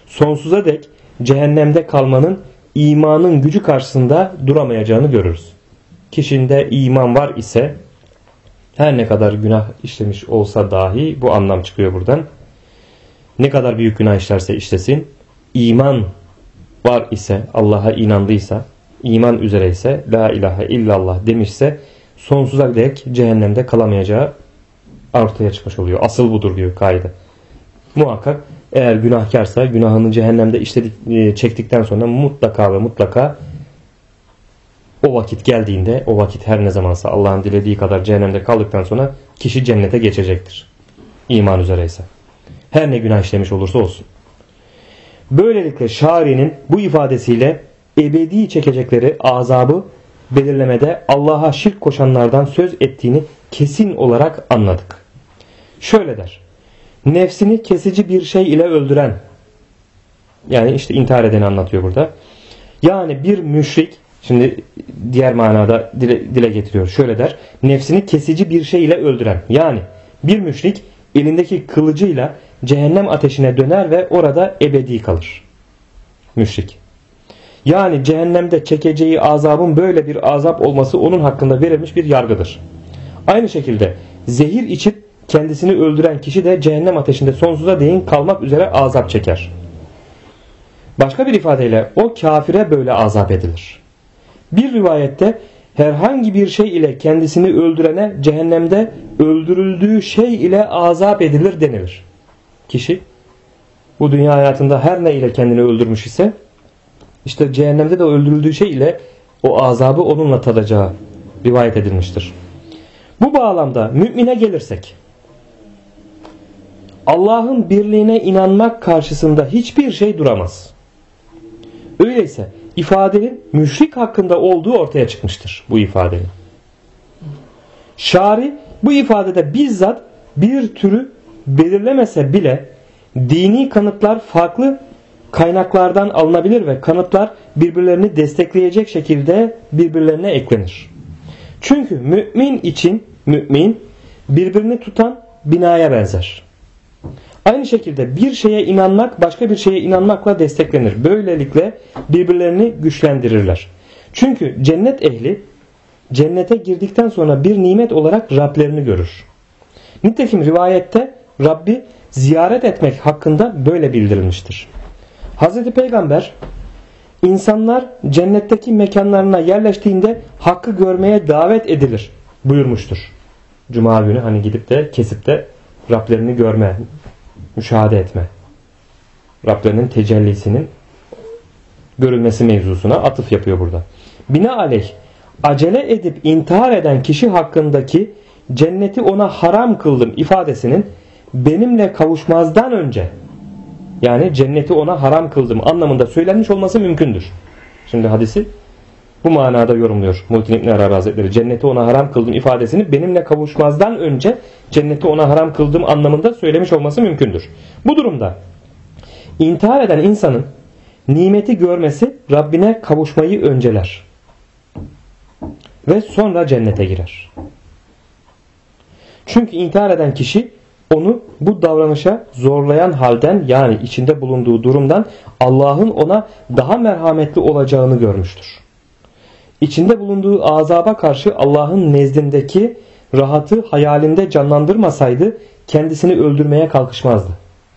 Speaker 1: sonsuza dek cehennemde kalmanın imanın gücü karşısında duramayacağını görürüz. Kişinde iman var ise her ne kadar günah işlemiş olsa dahi bu anlam çıkıyor buradan. Ne kadar büyük günah işlerse işlesin, iman var ise, Allah'a inandıysa, iman üzere ise, la ilahe illallah demişse sonsuza dek cehennemde kalamayacağı ortaya çıkmış oluyor. Asıl budur diyor kaide. Muhakkak eğer günahkarsa günahını cehennemde çektikten sonra mutlaka ve mutlaka o vakit geldiğinde, o vakit her ne zamansa Allah'ın dilediği kadar cehennemde kaldıktan sonra kişi cennete geçecektir. İman üzereyse. Her ne günah işlemiş olursa olsun. Böylelikle şari'nin bu ifadesiyle ebedi çekecekleri azabı belirlemede Allah'a şirk koşanlardan söz ettiğini kesin olarak anladık. Şöyle der. Nefsini kesici bir şey ile öldüren, yani işte intihar edeni anlatıyor burada. Yani bir müşrik, şimdi diğer manada dile getiriyor. Şöyle der. Nefsini kesici bir şey ile öldüren, yani bir müşrik elindeki kılıcıyla cehennem ateşine döner ve orada ebedi kalır. Müşrik. Yani cehennemde çekeceği azabın böyle bir azap olması onun hakkında verilmiş bir yargıdır. Aynı şekilde zehir içip kendisini öldüren kişi de cehennem ateşinde sonsuza değin kalmak üzere azap çeker. Başka bir ifadeyle o kafire böyle azap edilir. Bir rivayette herhangi bir şey ile kendisini öldürene cehennemde öldürüldüğü şey ile azap edilir denilir. Kişi bu dünya hayatında her ne ile kendini öldürmüş ise işte cehennemde de öldürüldüğü şey ile o azabı onunla tadacağı rivayet edilmiştir. Bu bağlamda mümine gelirsek, Allah'ın birliğine inanmak karşısında hiçbir şey duramaz. Öyleyse ifadenin müşrik hakkında olduğu ortaya çıkmıştır bu ifadenin. Şari bu ifadede bizzat bir türü belirlemese bile dini kanıtlar farklı kaynaklardan alınabilir ve kanıtlar birbirlerini destekleyecek şekilde birbirlerine eklenir. Çünkü mümin için mümin birbirini tutan binaya benzer. Aynı şekilde bir şeye inanmak başka bir şeye inanmakla desteklenir. Böylelikle birbirlerini güçlendirirler. Çünkü cennet ehli cennete girdikten sonra bir nimet olarak Rablerini görür. Nitekim rivayette Rabbi ziyaret etmek hakkında böyle bildirilmiştir. Hazreti Peygamber insanlar cennetteki mekanlarına yerleştiğinde hakkı görmeye davet edilir buyurmuştur. Cuma günü hani gidip de kesip de Rablerini görme, müşahede etme. Rablerinin tecellisinin görülmesi mevzusuna atıf yapıyor burada. Binaenaleyh acele edip intihar eden kişi hakkındaki cenneti ona haram kıldım ifadesinin benimle kavuşmazdan önce, yani cenneti ona haram kıldım anlamında söylenmiş olması mümkündür. Şimdi hadisi bu manada yorumluyor Muhittin İbn Arabi Hazretleri. Cenneti ona haram kıldım ifadesini benimle kavuşmazdan önce cenneti ona haram kıldım anlamında söylemiş olması mümkündür. Bu durumda intihar eden insanın nimeti görmesi Rabbine kavuşmayı önceler. Ve sonra cennete girer. Çünkü intihar eden kişi onu bu davranışa zorlayan halden, yani içinde bulunduğu durumdan Allah'ın ona daha merhametli olacağını görmüştür. İçinde bulunduğu azaba karşı Allah'ın nezdindeki rahatı hayalinde canlandırmasaydı kendisini öldürmeye kalkışmazdı.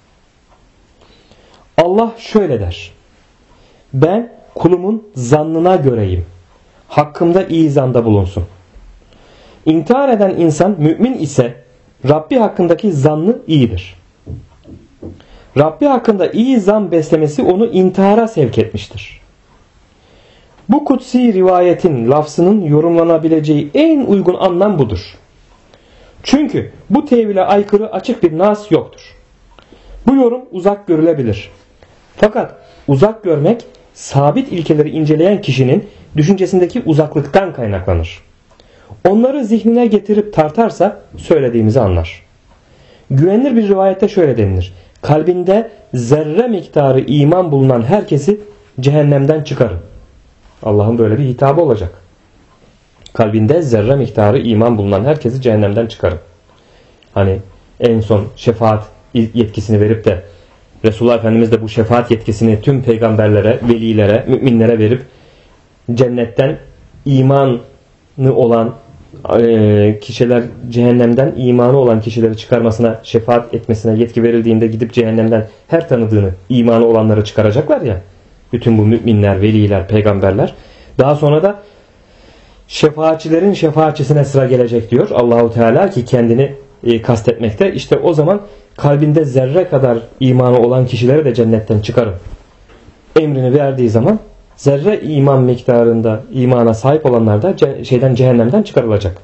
Speaker 1: Allah şöyle der: ben kulumun zannına göreyim. Hakkımda iyi zanda bulunsun. İntihar eden insan mümin ise Rabbi hakkındaki zannı iyidir. Rabbi hakkında iyi zan beslemesi onu intihara sevk etmiştir. Bu kutsi rivayetin lafzının yorumlanabileceği en uygun anlam budur. Çünkü bu tevhile aykırı açık bir nas yoktur. Bu yorum uzak görülebilir. Fakat uzak görmek sabit ilkeleri inceleyen kişinin düşüncesindeki uzaklıktan kaynaklanır. Onları zihnine getirip tartarsa söylediğimizi anlar. Güvenilir bir rivayette şöyle denilir: kalbinde zerre miktarı iman bulunan herkesi cehennemden çıkarın. Allah'ın böyle bir hitabı olacak. Kalbinde zerre miktarı iman bulunan herkesi cehennemden çıkarın. Hani en son şefaat yetkisini verip de Resulullah Efendimiz de bu şefaat yetkisini tüm peygamberlere, velilere, müminlere verip cennetten imanı olan kişiler, cehennemden imanı olan kişileri çıkarmasına, şefaat etmesine yetki verildiğinde gidip cehennemden her tanıdığını, imanı olanları çıkaracaklar ya. Bütün bu müminler, veliler, peygamberler. Daha sonra da şefaatçilerin şefaatçisine sıra gelecek diyor Allahu Teala ki kendini kastetmekte. İşte o zaman kalbinde zerre kadar imanı olan kişileri de cennetten çıkarın emrini verdiği zaman zerre iman miktarında imana sahip olanlar da cehennemden çıkarılacak.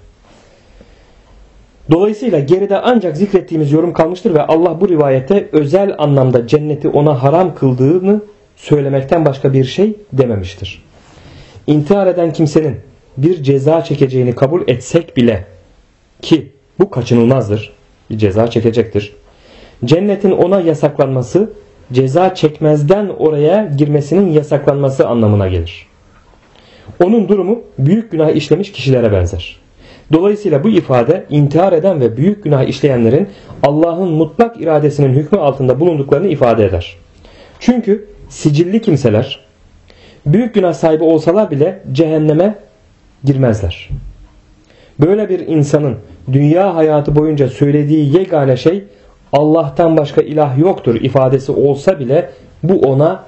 Speaker 1: Dolayısıyla geride ancak zikrettiğimiz yorum kalmıştır ve Allah bu rivayete özel anlamda cenneti ona haram kıldığını söylemekten başka bir şey dememiştir. İntihar eden kimsenin bir ceza çekeceğini kabul etsek bile ki bu kaçınılmazdır, bir ceza çekecektir. Cennetin ona yasaklanması ceza çekmezden oraya girmesinin yasaklanması anlamına gelir. Onun durumu büyük günah işlemiş kişilere benzer. Dolayısıyla bu ifade intihar eden ve büyük günah işleyenlerin Allah'ın mutlak iradesinin hükmü altında bulunduklarını ifade eder. Çünkü sicilli kimseler büyük günah sahibi olsalar bile cehenneme girmezler. Böyle bir insanın dünya hayatı boyunca söylediği yegane şey Allah'tan başka ilah yoktur ifadesi olsa bile bu ona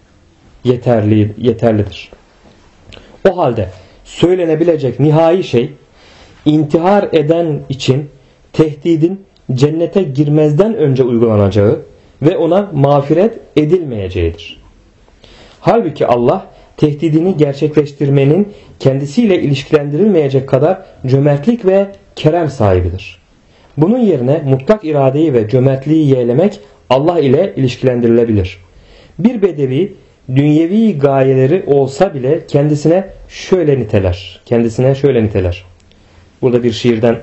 Speaker 1: yeterlidir. O halde söylenebilecek nihai şey intihar eden için tehdidin cennete girmezden önce uygulanacağı ve ona mağfiret edilmeyeceğidir. Halbuki Allah tehdidini gerçekleştirmenin kendisiyle ilişkilendirilmeyecek kadar cömertlik ve kerem sahibidir. Bunun yerine mutlak iradeyi ve cömertliği yeğlemek Allah ile ilişkilendirilebilir. Bir bedevi dünyevi gayeleri olsa bile kendisine şöyle niteler. Burada bir şiirden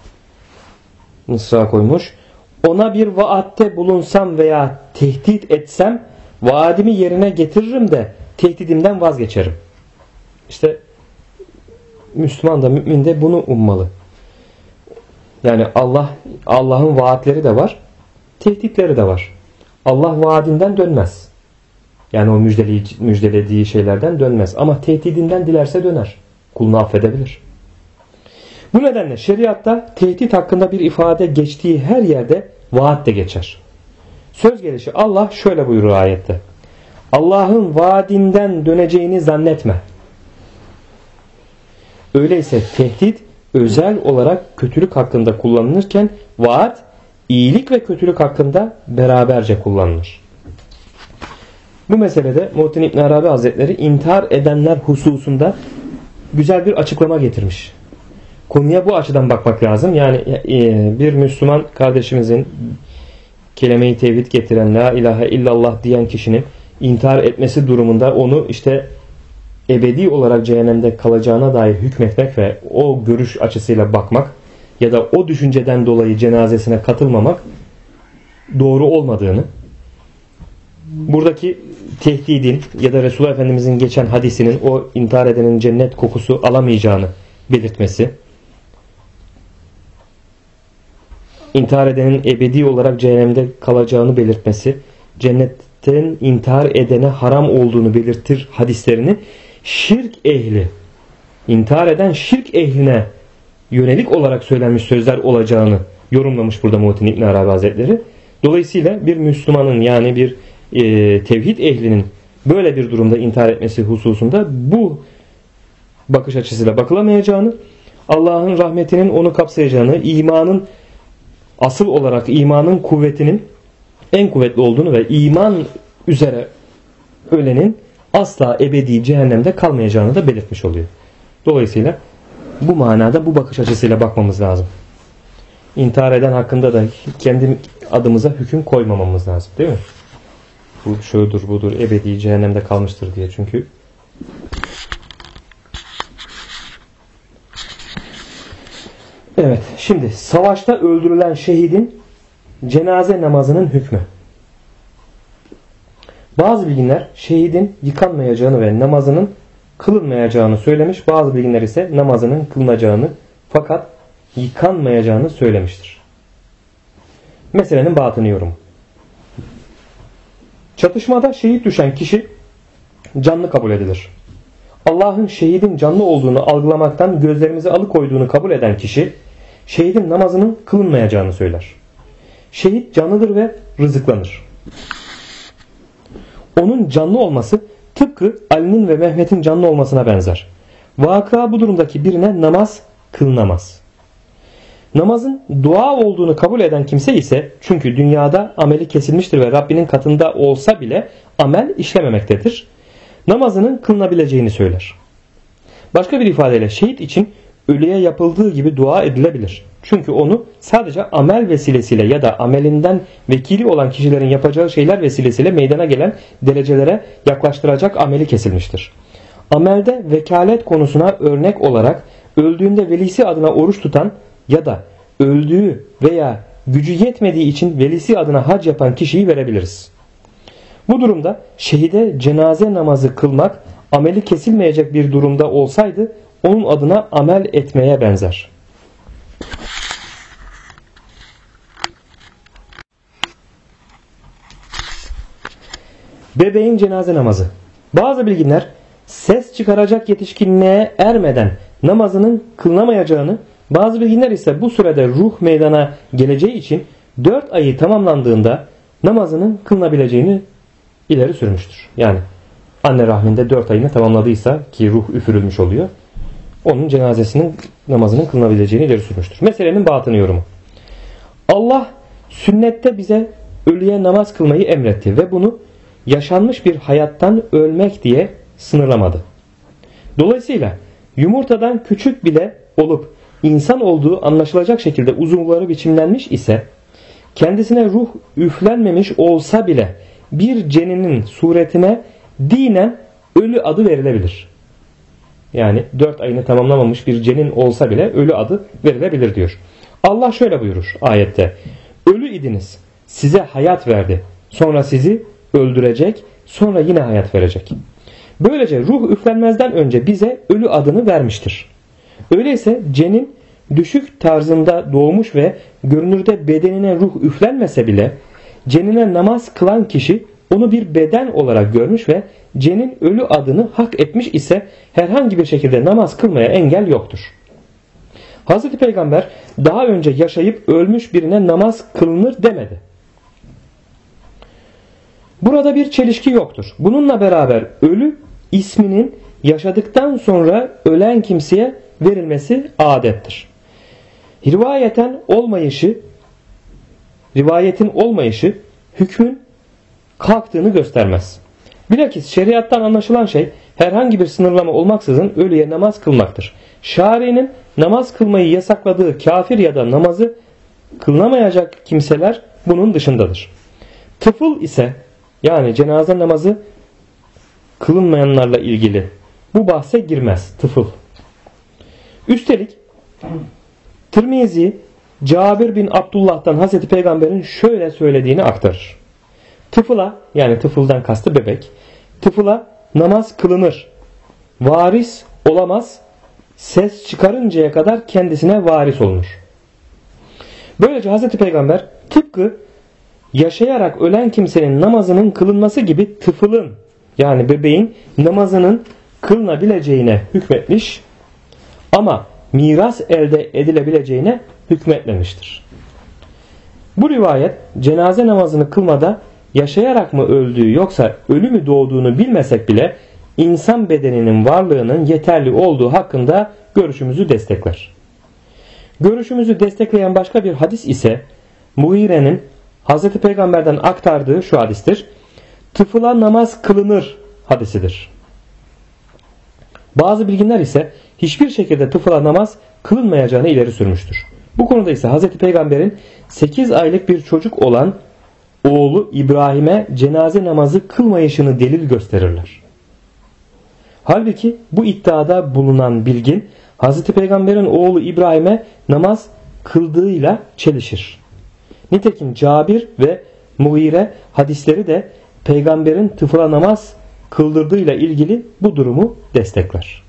Speaker 1: mısra koymuş. Ona bir vaatte bulunsam veya tehdit etsem vaadimi yerine getiririm de tehdidimden vazgeçerim. İşte Müslüman da mümin de bunu ummalı. Yani Allah'ın vaatleri de var, tehditleri de var. Allah vaadinden dönmez. Yani o müjdelediği şeylerden dönmez. Ama tehdidinden dilerse döner. Kulunu affedebilir. Bu nedenle şeriatta tehdit hakkında bir ifade geçtiği her yerde vaat de geçer. Söz gelişi Allah şöyle buyurur ayette. Allah'ın vaadinden döneceğini zannetme. Öyleyse tehdit özel olarak kötülük hakkında kullanılırken vaat iyilik ve kötülük hakkında beraberce kullanılır. Bu meselede Muhittin İbn Arabi Hazretleri intihar edenler hususunda güzel bir açıklama getirmiş. Konuya bu açıdan bakmak lazım. Yani bir Müslüman kardeşimizin kelime-i tevhid getiren, la ilahe illallah diyen kişinin intihar etmesi durumunda onu işte ebedi olarak cehennemde kalacağına dair hükmetmek ve o görüş açısıyla bakmak ya da o düşünceden dolayı cenazesine katılmamak doğru olmadığını, buradaki tehdidin ya da Resulullah Efendimizin geçen hadisinin o intihar edenin cennet kokusu alamayacağını belirtmesi, intihar edenin ebedi olarak cehennemde kalacağını belirtmesi, cennetten intihar edene haram olduğunu belirtir hadislerini şirk ehli, intihar eden şirk ehline yönelik olarak söylenmiş sözler olacağını yorumlamış burada Muhittin İbn Arabi Hazretleri. Dolayısıyla bir Müslümanın yani bir tevhid ehlinin böyle bir durumda intihar etmesi hususunda bu bakış açısıyla bakılamayacağını, Allah'ın rahmetinin onu kapsayacağını, imanın asıl olarak imanın kuvvetinin en kuvvetli olduğunu ve iman üzere ölenin asla ebedi cehennemde kalmayacağını da belirtmiş oluyor. Dolayısıyla bu manada bu bakış açısıyla bakmamız lazım. İntihar eden hakkında da kendi adımıza hüküm koymamamız lazım, değil mi? Bu şudur budur ebedi cehennemde kalmıştır diye. Çünkü evet, şimdi savaşta öldürülen şehidin cenaze namazının hükmü. Bazı bilginler şehidin yıkanmayacağını ve namazının kılınmayacağını söylemiş. Bazı bilginler ise namazının kılınacağını fakat yıkanmayacağını söylemiştir. Meselenin batını yorumu. Çatışmada şehit düşen kişi canlı kabul edilir. Allah'ın şehidin canlı olduğunu algılamaktan gözlerimizi alıkoyduğunu kabul eden kişi şehidin namazının kılınmayacağını söyler. Şehit canlıdır ve rızıklanır. Onun canlı olması tıpkı Ali'nin ve Mehmet'in canlı olmasına benzer. Vakıa bu durumdaki birine namaz kılınamaz. Namazın dua olduğunu kabul eden kimse ise çünkü dünyada ameli kesilmiştir ve Rabbinin katında olsa bile amel işlememektedir, namazının kılınabileceğini söyler. Başka bir ifadeyle şehit için ölüye yapıldığı gibi dua edilebilir. Çünkü onu sadece amel vesilesiyle ya da amelinden vekili olan kişilerin yapacağı şeyler vesilesiyle meydana gelen derecelere yaklaştıracak ameli kesilmiştir. Amelde vekalet konusuna örnek olarak öldüğünde velisi adına oruç tutan ya da öldüğü veya gücü yetmediği için velisi adına hac yapan kişiyi verebiliriz. Bu durumda şehide cenaze namazı kılmak ameli kesilmeyecek bir durumda olsaydı onun adına amel etmeye benzer. Bebeğin cenaze namazı. Bazı bilginler ses çıkaracak yetişkinliğe ermeden namazının kılınamayacağını, bazı bilginler ise bu sürede ruh meydana geleceği için 4 ayı tamamlandığında namazının kılınabileceğini ileri sürmüştür. Yani anne rahminde 4 ayını tamamladıysa ki ruh üfürülmüş oluyor, onun cenazesinin namazının kılınabileceğini ileri sürmüştür. Meselenin batını yorumu. Allah sünnette bize ölüye namaz kılmayı emretti ve bunu yaşanmış bir hayattan ölmek diye sınırlamadı. Dolayısıyla yumurtadan küçük bile olup insan olduğu anlaşılacak şekilde uzuvları biçimlenmiş ise kendisine ruh üflenmemiş olsa bile bir ceninin suretine dinen ölü adı verilebilir. Yani 4 ayını tamamlamamış bir cenin olsa bile ölü adı verilebilir diyor. Allah şöyle buyurur ayette: ölü idiniz, size hayat verdi, sonra sizi öldürecek, sonra yine hayat verecek. Böylece ruh üflenmezden önce bize ölü adını vermiştir. Öyleyse cenin düşük tarzında doğmuş ve görünürde bedenine ruh üflenmese bile cenine namaz kılan kişi onu bir beden olarak görmüş ve cenin ölü adını hak etmiş ise herhangi bir şekilde namaz kılmaya engel yoktur. Hazreti Peygamber daha önce yaşayıp ölmüş birine namaz kılınır demedi. Burada bir çelişki yoktur. Bununla beraber ölü isminin yaşadıktan sonra ölen kimseye verilmesi adettir. Rivayetin olmayışı hükmün kalktığını göstermez. Bilakis şeriattan anlaşılan şey herhangi bir sınırlama olmaksızın ölüye namaz kılmaktır. Şari'nin namaz kılmayı yasakladığı kafir ya da namazı kılınamayacak kimseler bunun dışındadır. Tıfıl ise yani cenaze namazı kılınmayanlarla ilgili bu bahse girmez. Tıfıl. Üstelik Tirmizi Cabir bin Abdullah'tan Hazreti Peygamber'in şöyle söylediğini aktarır. Tıfıla, yani tıfıldan kastı bebek, tıfıla namaz kılınır, varis olamaz, ses çıkarıncaya kadar kendisine varis olunur. Böylece Hazreti Peygamber tıpkı yaşayarak ölen kimsenin namazının kılınması gibi tıfılın, yani bebeğin namazının kılınabileceğine hükmetmiş ama miras elde edilebileceğine hükmetmemiştir. Bu rivayet cenaze namazını kılmada yaşayarak mı öldüğü yoksa ölü mü doğduğunu bilmesek bile insan bedeninin varlığının yeterli olduğu hakkında görüşümüzü destekler. Görüşümüzü destekleyen başka bir hadis ise Muhire'nin Hazreti Peygamber'den aktardığı şu hadistir. Tıfıla namaz kılınır hadisidir. Bazı bilginler ise hiçbir şekilde tıfıla namaz kılınmayacağını ileri sürmüştür. Bu konuda ise Hazreti Peygamber'in 8 aylık bir çocuk olan oğlu İbrahim'e cenaze namazı kılmayışını delil gösterirler. Halbuki bu iddiada bulunan bilgin Hazreti Peygamber'in oğlu İbrahim'e namaz kıldığıyla çelişir. Nitekim Cabir ve Mughire hadisleri de Peygamber'in tıfıla namaz kıldırdığıyla ilgili bu durumu destekler.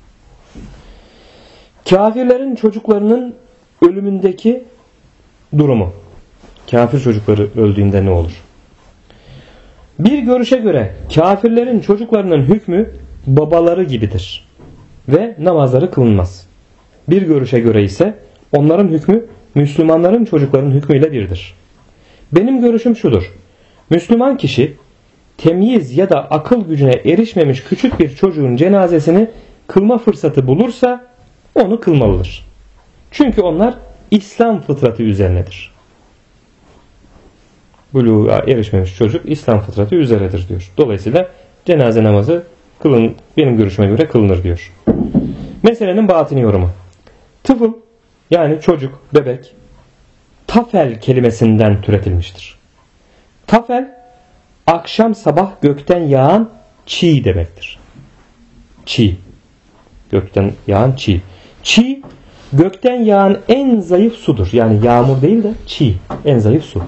Speaker 1: Kafirlerin çocuklarının ölümündeki durumu. Kafir çocukları öldüğünde ne olur? Bir görüşe göre kafirlerin çocuklarının hükmü babaları gibidir ve namazları kılınmaz. Bir görüşe göre ise onların hükmü Müslümanların çocuklarının hükmüyle birdir. Benim görüşüm şudur: Müslüman kişi temyiz ya da akıl gücüne erişmemiş küçük bir çocuğun cenazesini kılma fırsatı bulursa onu kılmalıdır. Çünkü onlar İslam fıtratı üzerinedir. Buluğa erişmemiş çocuk İslam fıtratı üzeredir diyor. Dolayısıyla cenaze namazı benim görüşüme göre kılınır diyor. Meselenin batini yorumu. Tıfıl yani çocuk, bebek tafel kelimesinden türetilmiştir. Tafel akşam sabah gökten yağan çiğ demektir. Çiğ. Gökten yağan çiğ. Çiğ gökten yağan en zayıf sudur. Yani yağmur değil de çiğ. En zayıf su.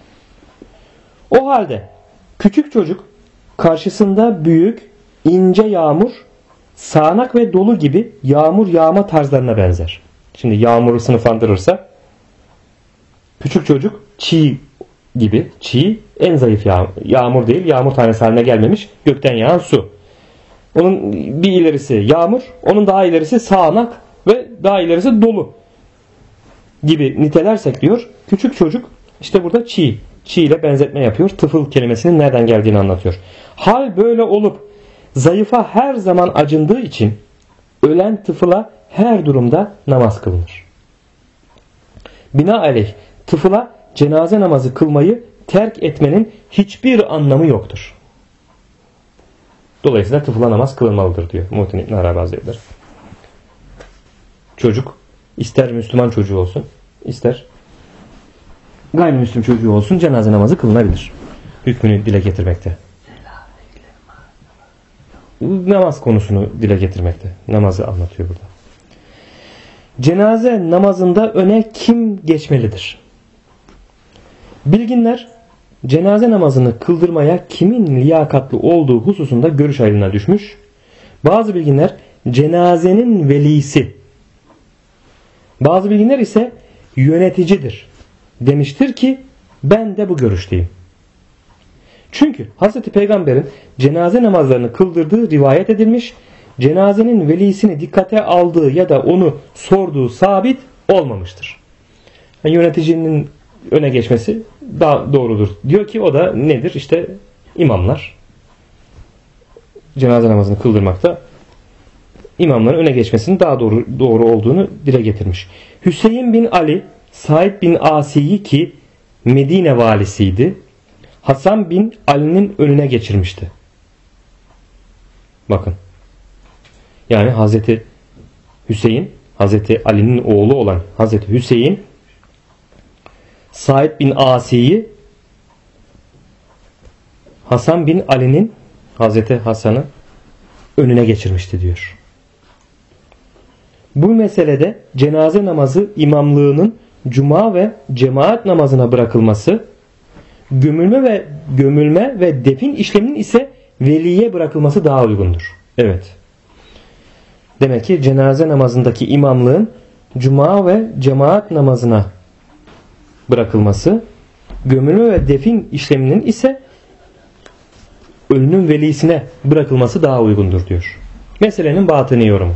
Speaker 1: O halde küçük çocuk karşısında büyük, ince yağmur, sağanak ve dolu gibi yağmur yağma tarzlarına benzer. Şimdi yağmuru sınıflandırırsa küçük çocuk çiğ gibi, çiğ en zayıf yağmur değil, yağmur tanesi haline gelmemiş gökten yağan su. Onun bir ilerisi yağmur, onun daha ilerisi sağanak ve daha ilerisi dolu gibi nitelersek diyor, küçük çocuk işte burada çiğ. Çiğ ile benzetme yapıyor. Tıfıl kelimesinin nereden geldiğini anlatıyor. Hal böyle olup zayıfa her zaman acındığı için ölen tıfıla her durumda namaz kılınır. Binaenaleyh tıfıla cenaze namazı kılmayı terk etmenin hiçbir anlamı yoktur. Dolayısıyla tıfıla namaz kılınmalıdır diyor Muhittin İbn Arabi Hazretleri. Çocuk ister Müslüman çocuğu olsun, ister gayrimüslim çocuğu olsun cenaze namazı kılınabilir. Hükmünü dile getirmekte. Namaz konusunu dile getirmekte. Namazı anlatıyor burada. Cenaze namazında öne kim geçmelidir? Bilginler cenaze namazını kıldırmaya kimin liyakatlı olduğu hususunda görüş ayrılığına düşmüş. Bazı bilginler cenazenin velisi, bazı bilginler ise yöneticidir demiştir ki ben de bu görüşteyim. Çünkü Hz. Peygamber'in cenaze namazlarını kıldırdığı rivayet edilmiş, cenazenin velisini dikkate aldığı ya da onu sorduğu sabit olmamıştır. Yani yöneticinin öne geçmesi daha doğrudur. Diyor ki o da nedir? İşte imamlar. Cenaze namazını kıldırmakta imamların öne geçmesinin daha doğru olduğunu dile getirmiş. Hüseyin bin Ali, Said bin Asi'yi ki Medine valisiydi, Hasan bin Ali'nin önüne geçirmişti. Bakın. Yani Hazreti Hüseyin, Hazreti Ali'nin oğlu olan Hazreti Hüseyin, Said bin Asi'yi Hasan bin Ali'nin, Hazreti Hasan'ı önüne geçirmişti diyor. Bu meselede cenaze namazı imamlığının cuma ve cemaat namazına bırakılması, gömülme ve defin işleminin ise veliye bırakılması daha uygundur. Evet. Demek ki cenaze namazındaki imamlığın cuma ve cemaat namazına bırakılması, gömülme ve defin işleminin ise ölünün velisine bırakılması daha uygundur diyor. Meselenin batını yorumu.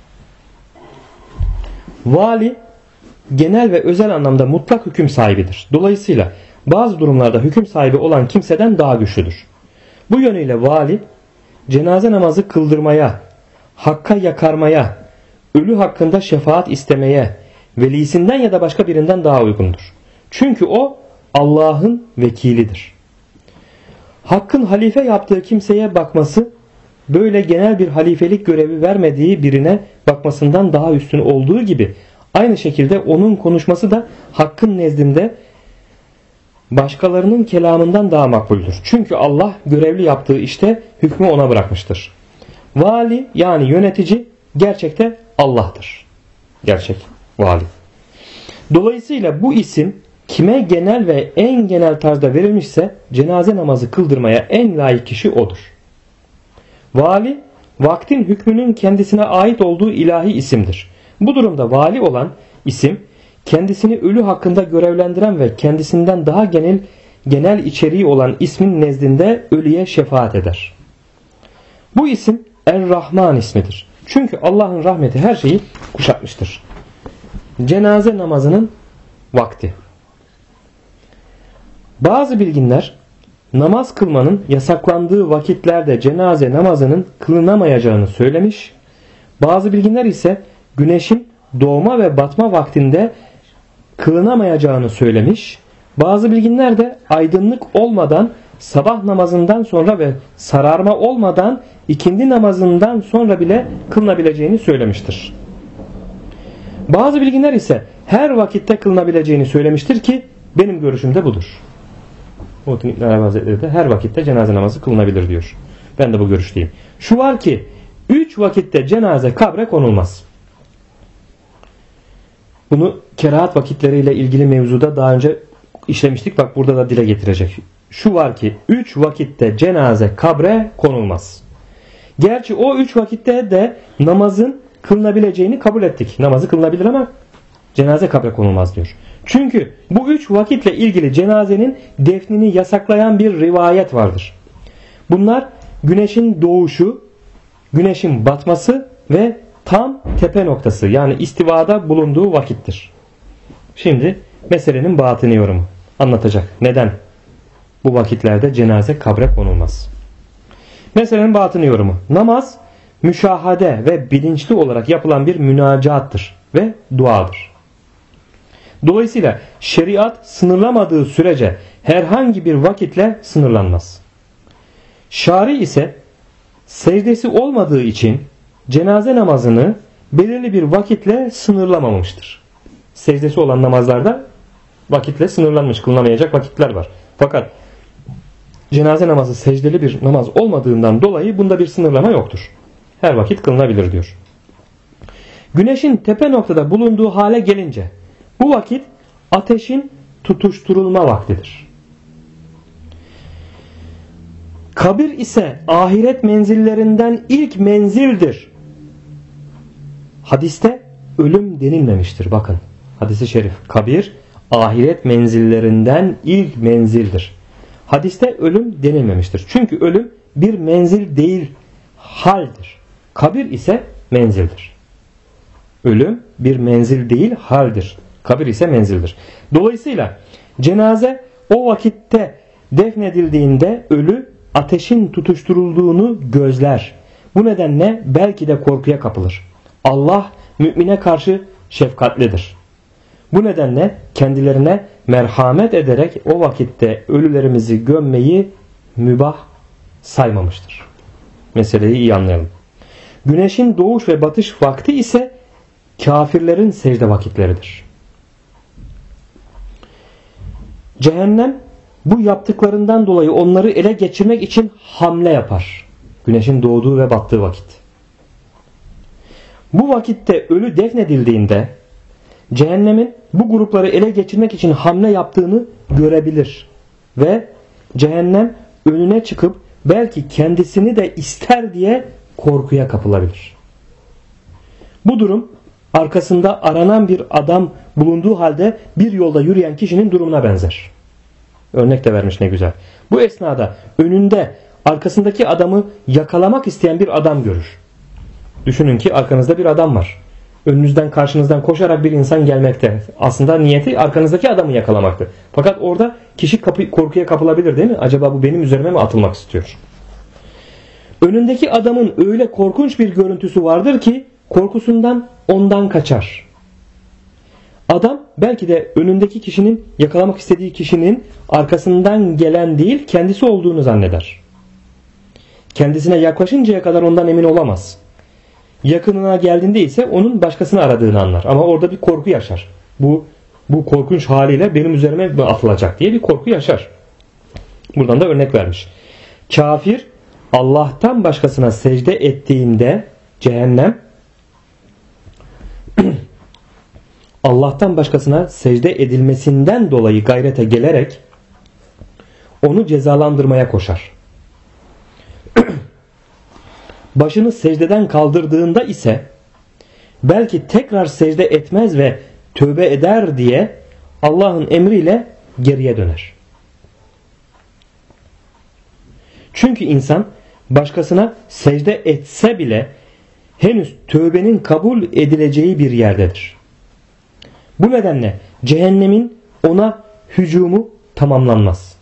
Speaker 1: Vali genel ve özel anlamda mutlak hüküm sahibidir. Dolayısıyla bazı durumlarda hüküm sahibi olan kimseden daha güçlüdür. Bu yönüyle vali cenaze namazı kıldırmaya, hakka yakarmaya, ölü hakkında şefaat istemeye, velisinden ya da başka birinden daha uygundur. Çünkü o Allah'ın vekilidir. Hakkın halife yaptığı kimseye bakması, böyle genel bir halifelik görevi vermediği birine bakmasından daha üstün olduğu gibi, aynı şekilde onun konuşması da Hakk'ın nezdinde başkalarının kelamından daha makbuldür. Çünkü Allah görevli yaptığı işte hükmü ona bırakmıştır. Vali yani yönetici gerçekte Allah'tır. Gerçek vali. Dolayısıyla bu isim kime genel ve en genel tarzda verilmişse cenaze namazı kıldırmaya en layık kişi odur. Vali vaktin hükmünün kendisine ait olduğu ilahi isimdir. Bu durumda vali olan isim kendisini ölü hakkında görevlendiren ve kendisinden daha genel içeriği olan ismin nezdinde ölüye şefaat eder. Bu isim Er-Rahman ismidir. Çünkü Allah'ın rahmeti her şeyi kuşatmıştır. Cenaze namazının vakti. Bazı bilginler namaz kılmanın yasaklandığı vakitlerde cenaze namazının kılınamayacağını söylemiş. Bazı bilginler ise güneşin doğma ve batma vaktinde kılınamayacağını söylemiş. Bazı bilginler de aydınlık olmadan sabah namazından sonra ve sararma olmadan ikindi namazından sonra bile kılınabileceğini söylemiştir. Bazı bilginler ise her vakitte kılınabileceğini söylemiştir ki benim görüşüm de budur. Muhittin İbn Arabi Hazretleri de her vakitte cenaze namazı kılınabilir diyor. Ben de bu görüşteyim. Şu var ki 3 vakitte cenaze kabre konulmaz. Bunu kerahat vakitleriyle ilgili mevzuda daha önce işlemiştik. Bak burada da dile getirecek. Şu var ki 3 vakitte cenaze kabre konulmaz. Gerçi o 3 vakitte de namazın kılınabileceğini kabul ettik. Namazı kılınabilir ama cenaze kabre konulmaz diyor. Çünkü bu 3 vakitle ilgili cenazenin defnini yasaklayan bir rivayet vardır. Bunlar güneşin doğuşu, güneşin batması ve tam tepe noktası yani istivada bulunduğu vakittir. Şimdi meselenin batini yorumu anlatacak. Neden bu vakitlerde cenaze kabre konulmaz? Meselenin batini yorumu. Namaz müşahade ve bilinçli olarak yapılan bir münacattır ve duadır. Dolayısıyla şeriat sınırlamadığı sürece herhangi bir vakitle sınırlanmaz. Şari ise secdesi olmadığı için cenaze namazını belirli bir vakitle sınırlamamıştır. Secdesi olan namazlarda vakitle sınırlanmış, kılınamayacak vakitler var. Fakat cenaze namazı secdeli bir namaz olmadığından dolayı bunda bir sınırlama yoktur. Her vakit kılınabilir diyor. Güneşin tepe noktada bulunduğu hale gelince bu vakit ateşin tutuşturulma vaktidir. Kabir ise ahiret menzillerinden ilk menzildir. Hadiste ölüm denilmemiştir. Bakın hadis-i şerif. Kabir ahiret menzillerinden ilk menzildir. Hadiste ölüm denilmemiştir. Çünkü ölüm bir menzil değil, haldir. Kabir ise menzildir. Ölüm bir menzil değil, haldir. Kabir ise menzildir. Dolayısıyla cenaze o vakitte defnedildiğinde ölü ateşin tutuşturulduğunu gözler. Bu nedenle belki de korkuya kapılır. Allah mümine karşı şefkatlidir. Bu nedenle kendilerine merhamet ederek o vakitte ölülerimizi gömmeyi mübah saymamıştır. Meseleyi iyi anlayalım. Güneşin doğuş ve batış vakti ise kafirlerin secde vakitleridir. Cehennem bu yaptıklarından dolayı onları ele geçirmek için hamle yapar. Güneşin doğduğu ve battığı vakit. Bu vakitte ölü defnedildiğinde cehennemin bu grupları ele geçirmek için hamle yaptığını görebilir. Ve cehennem önüne çıkıp belki kendisini de ister diye korkuya kapılabilir. Bu durum arkasında aranan bir adam bulunduğu halde bir yolda yürüyen kişinin durumuna benzer. Örnek de vermiş ne güzel. Bu esnada önünde arkasındaki adamı yakalamak isteyen bir adam görür. Düşünün ki arkanızda bir adam var. Önünüzden karşınızdan koşarak bir insan gelmekte. Aslında niyeti arkanızdaki adamı yakalamaktı. Fakat orada kişi korkuya kapılabilir değil mi? Acaba bu benim üzerime mi atılmak istiyor? Önündeki adamın öyle korkunç bir görüntüsü vardır ki korkusundan ondan kaçar. Adam belki de önündeki kişinin, yakalamak istediği kişinin arkasından gelen değil kendisi olduğunu zanneder. Kendisine yaklaşıncaya kadar ondan emin olamaz. Yakınına geldiğinde ise onun başkasını aradığını anlar. Ama orada bir korku yaşar. Bu korkunç haliyle benim üzerime mi atılacak diye bir korku yaşar. Buradan da örnek vermiş. Kafir Allah'tan başkasına secde ettiğinde cehennem Allah'tan başkasına secde edilmesinden dolayı gayrete gelerek onu cezalandırmaya koşar. Başını secdeden kaldırdığında ise belki tekrar secde etmez ve tövbe eder diye Allah'ın emriyle geriye döner. Çünkü insan başkasına secde etse bile henüz tövbenin kabul edileceği bir yerdedir. Bu nedenle cehennemin ona hücumu tamamlanmaz.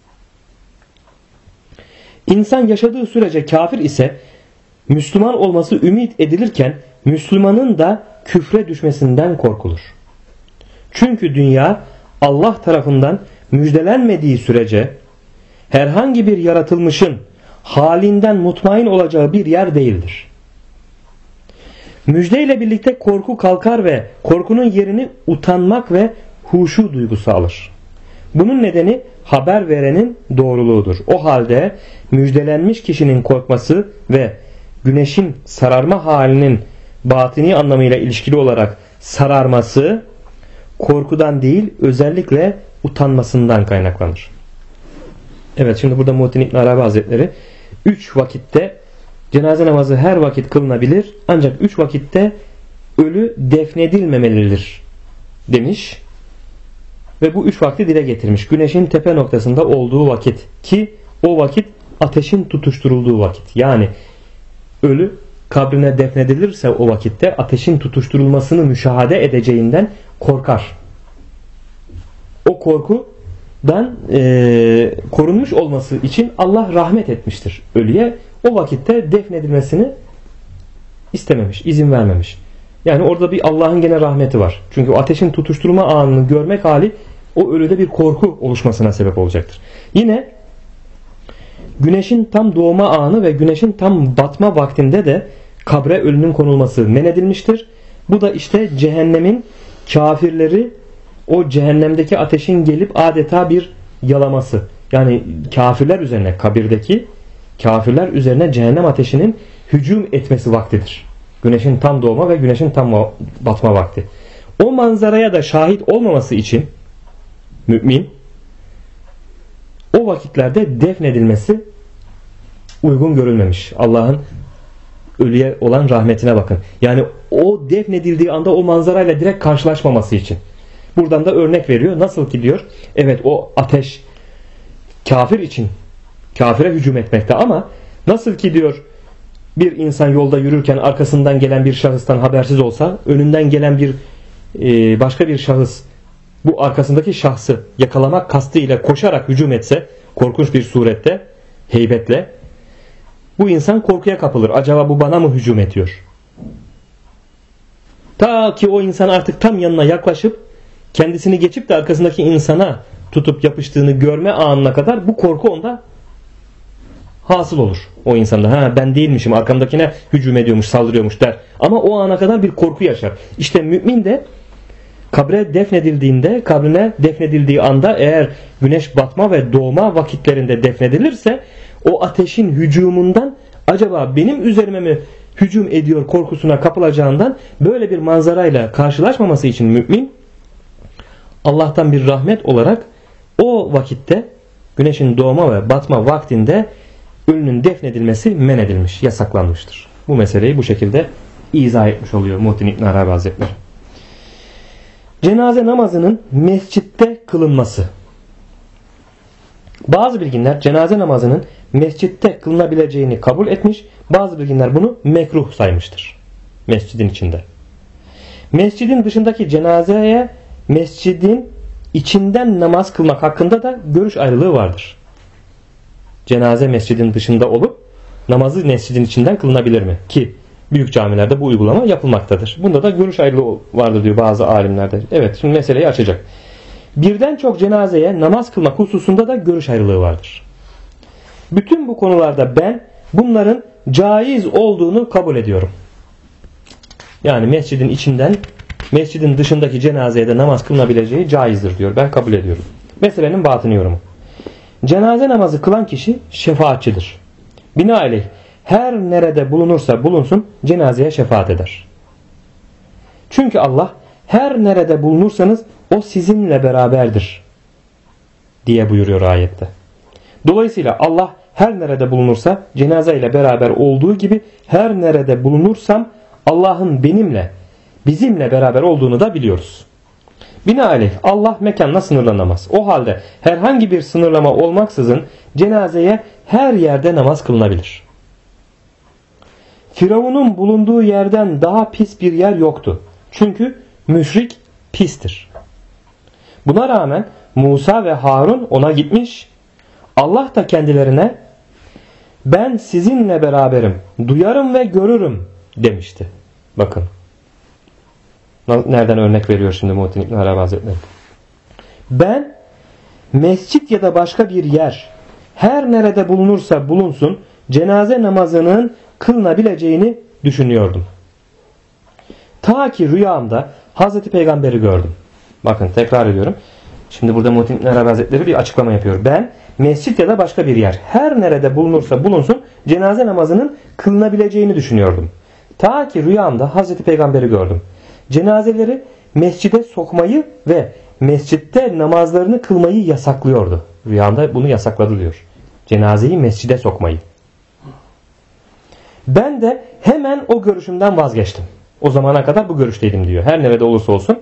Speaker 1: İnsan yaşadığı sürece kafir ise Müslüman olması ümit edilirken Müslümanın da küfre düşmesinden korkulur. Çünkü dünya Allah tarafından müjdelenmediği sürece herhangi bir yaratılmışın halinden mutmain olacağı bir yer değildir. Müjdeyle birlikte korku kalkar ve korkunun yerini utanmak ve huşu duygusu alır. Bunun nedeni haber verenin doğruluğudur. O halde müjdelenmiş kişinin korkması ve güneşin sararma halinin batini anlamıyla ilişkili olarak sararması korkudan değil, özellikle utanmasından kaynaklanır. Evet, şimdi burada Muhittin İbn Arabi Hazretleri 3 vakitte cenaze namazı her vakit kılınabilir, ancak 3 vakitte ölü defnedilmemelidir demiş ve bu 3 vakti dile getirmiş. Güneşin tepe noktasında olduğu vakit, ki o vakit ateşin tutuşturulduğu vakit. Yani ölü kabrine defnedilirse o vakitte ateşin tutuşturulmasını müşahede edeceğinden korkar. O korkudan korunmuş olması için Allah rahmet etmiştir ölüye. O vakitte defnedilmesini istememiş, izin vermemiş. Yani orada bir Allah'ın gene rahmeti var. Çünkü o ateşin tutuşturma anını görmek hali o ölüde bir korku oluşmasına sebep olacaktır. Yine güneşin tam doğma anı ve güneşin tam batma vaktinde de kabre ölünün konulması men edilmiştir. Bu da işte cehennemin kafirleri o cehennemdeki ateşin gelip adeta bir yalaması. Yani kafirler üzerine, kabirdeki kafirler üzerine cehennem ateşinin hücum etmesi vaktidir. Güneşin tam doğma ve güneşin tam batma vakti. O manzaraya da şahit olmaması için mümin o vakitlerde defnedilmesi uygun görülmemiş. Allah'ın ölüye olan rahmetine bakın. Yani o defnedildiği anda o manzarayla direkt karşılaşmaması için. Buradan da örnek veriyor. Nasıl ki diyor, evet o ateş kafir için, kafire hücum etmekte, ama nasıl ki diyor bir insan yolda yürürken arkasından gelen bir şahıstan habersiz olsa, önünden gelen bir başka bir şahıs bu arkasındaki şahsı yakalamak kastıyla koşarak hücum etse, korkunç bir surette, heybetle, bu insan korkuya kapılır. Acaba bu bana mı hücum ediyor? Ta ki o insan artık tam yanına yaklaşıp kendisini geçip de arkasındaki insana tutup yapıştığını görme anına kadar bu korku onda hasıl olur. O insanda ha ben değilmişim, arkamdakine hücum ediyormuş, saldırıyormuş der. Ama o ana kadar bir korku yaşar. İşte mümin de kabre defnedildiğinde, kabrine defnedildiği anda eğer güneş batma ve doğma vakitlerinde defnedilirse o ateşin hücumundan acaba benim üzerime mi hücum ediyor korkusuna kapılacağından böyle bir manzarayla karşılaşmaması için mümin Allah'tan bir rahmet olarak o vakitte güneşin doğma ve batma vaktinde ölünün defnedilmesi men edilmiş, yasaklanmıştır. Bu meseleyi bu şekilde izah etmiş oluyor Muhittin İbn Arabi Hazretleri. Cenaze namazının mescitte kılınması. Bazı bilginler cenaze namazının mescitte kılınabileceğini kabul etmiş, bazı bilginler bunu mekruh saymıştır. Mescidin içinde. Mescidin dışındaki cenazeye mescidin içinden namaz kılmak hakkında da görüş ayrılığı vardır. Cenaze mescidin dışında olup namazı mescidin içinden kılınabilir mi? Ki büyük camilerde bu uygulama yapılmaktadır. Bunda da görüş ayrılığı vardır diyor bazı alimlerde. Evet, şimdi meseleyi açacak. Birden çok cenazeye namaz kılmak hususunda da görüş ayrılığı vardır. Bütün bu konularda ben bunların caiz olduğunu kabul ediyorum. Yani mescidin içinden, mescidin dışındaki cenazeye de namaz kılınabileceği caizdir diyor. Ben kabul ediyorum. Meselenin batını yorumu. Cenaze namazı kılan kişi şefaatçidir. Binaenaleyh her nerede bulunursa bulunsun cenazeye şefaat eder. Çünkü Allah her nerede bulunursanız o sizinle beraberdir diye buyuruyor ayette. Dolayısıyla Allah her nerede bulunursa cenaze ile beraber olduğu gibi her nerede bulunursam Allah'ın benimle, bizimle beraber olduğunu da biliyoruz. Binaenaleyh Allah mekanla sınırlanamaz. O halde herhangi bir sınırlama olmaksızın cenazeye her yerde namaz kılınabilir. Firavun'un bulunduğu yerden daha pis bir yer yoktu. Çünkü müşrik pistir. Buna rağmen Musa ve Harun ona gitmiş, Allah da kendilerine ben sizinle beraberim, duyarım ve görürüm demişti. Bakın. Nereden örnek veriyor şimdi Muhittin İbn Arabi Hazretleri? Ben mescit ya da başka bir yer her nerede bulunursa bulunsun cenaze namazının kılınabileceğini düşünüyordum. Ta ki rüyamda Hazreti Peygamber'i gördüm. Bakın tekrar ediyorum. Şimdi burada Muhittin İbn Arabi Hazretleri bir açıklama yapıyor. Ben mescit ya da başka bir yer her nerede bulunursa bulunsun cenaze namazının kılınabileceğini düşünüyordum. Ta ki rüyamda Hazreti Peygamber'i gördüm. Cenazeleri mescide sokmayı ve mescitte namazlarını kılmayı yasaklıyordu. Rüyamda bunu yasakladı diyor. Cenazeyi mescide sokmayı. Ben de hemen o görüşümden vazgeçtim. O zamana kadar bu görüşteydim diyor. Her nerede olursa olsun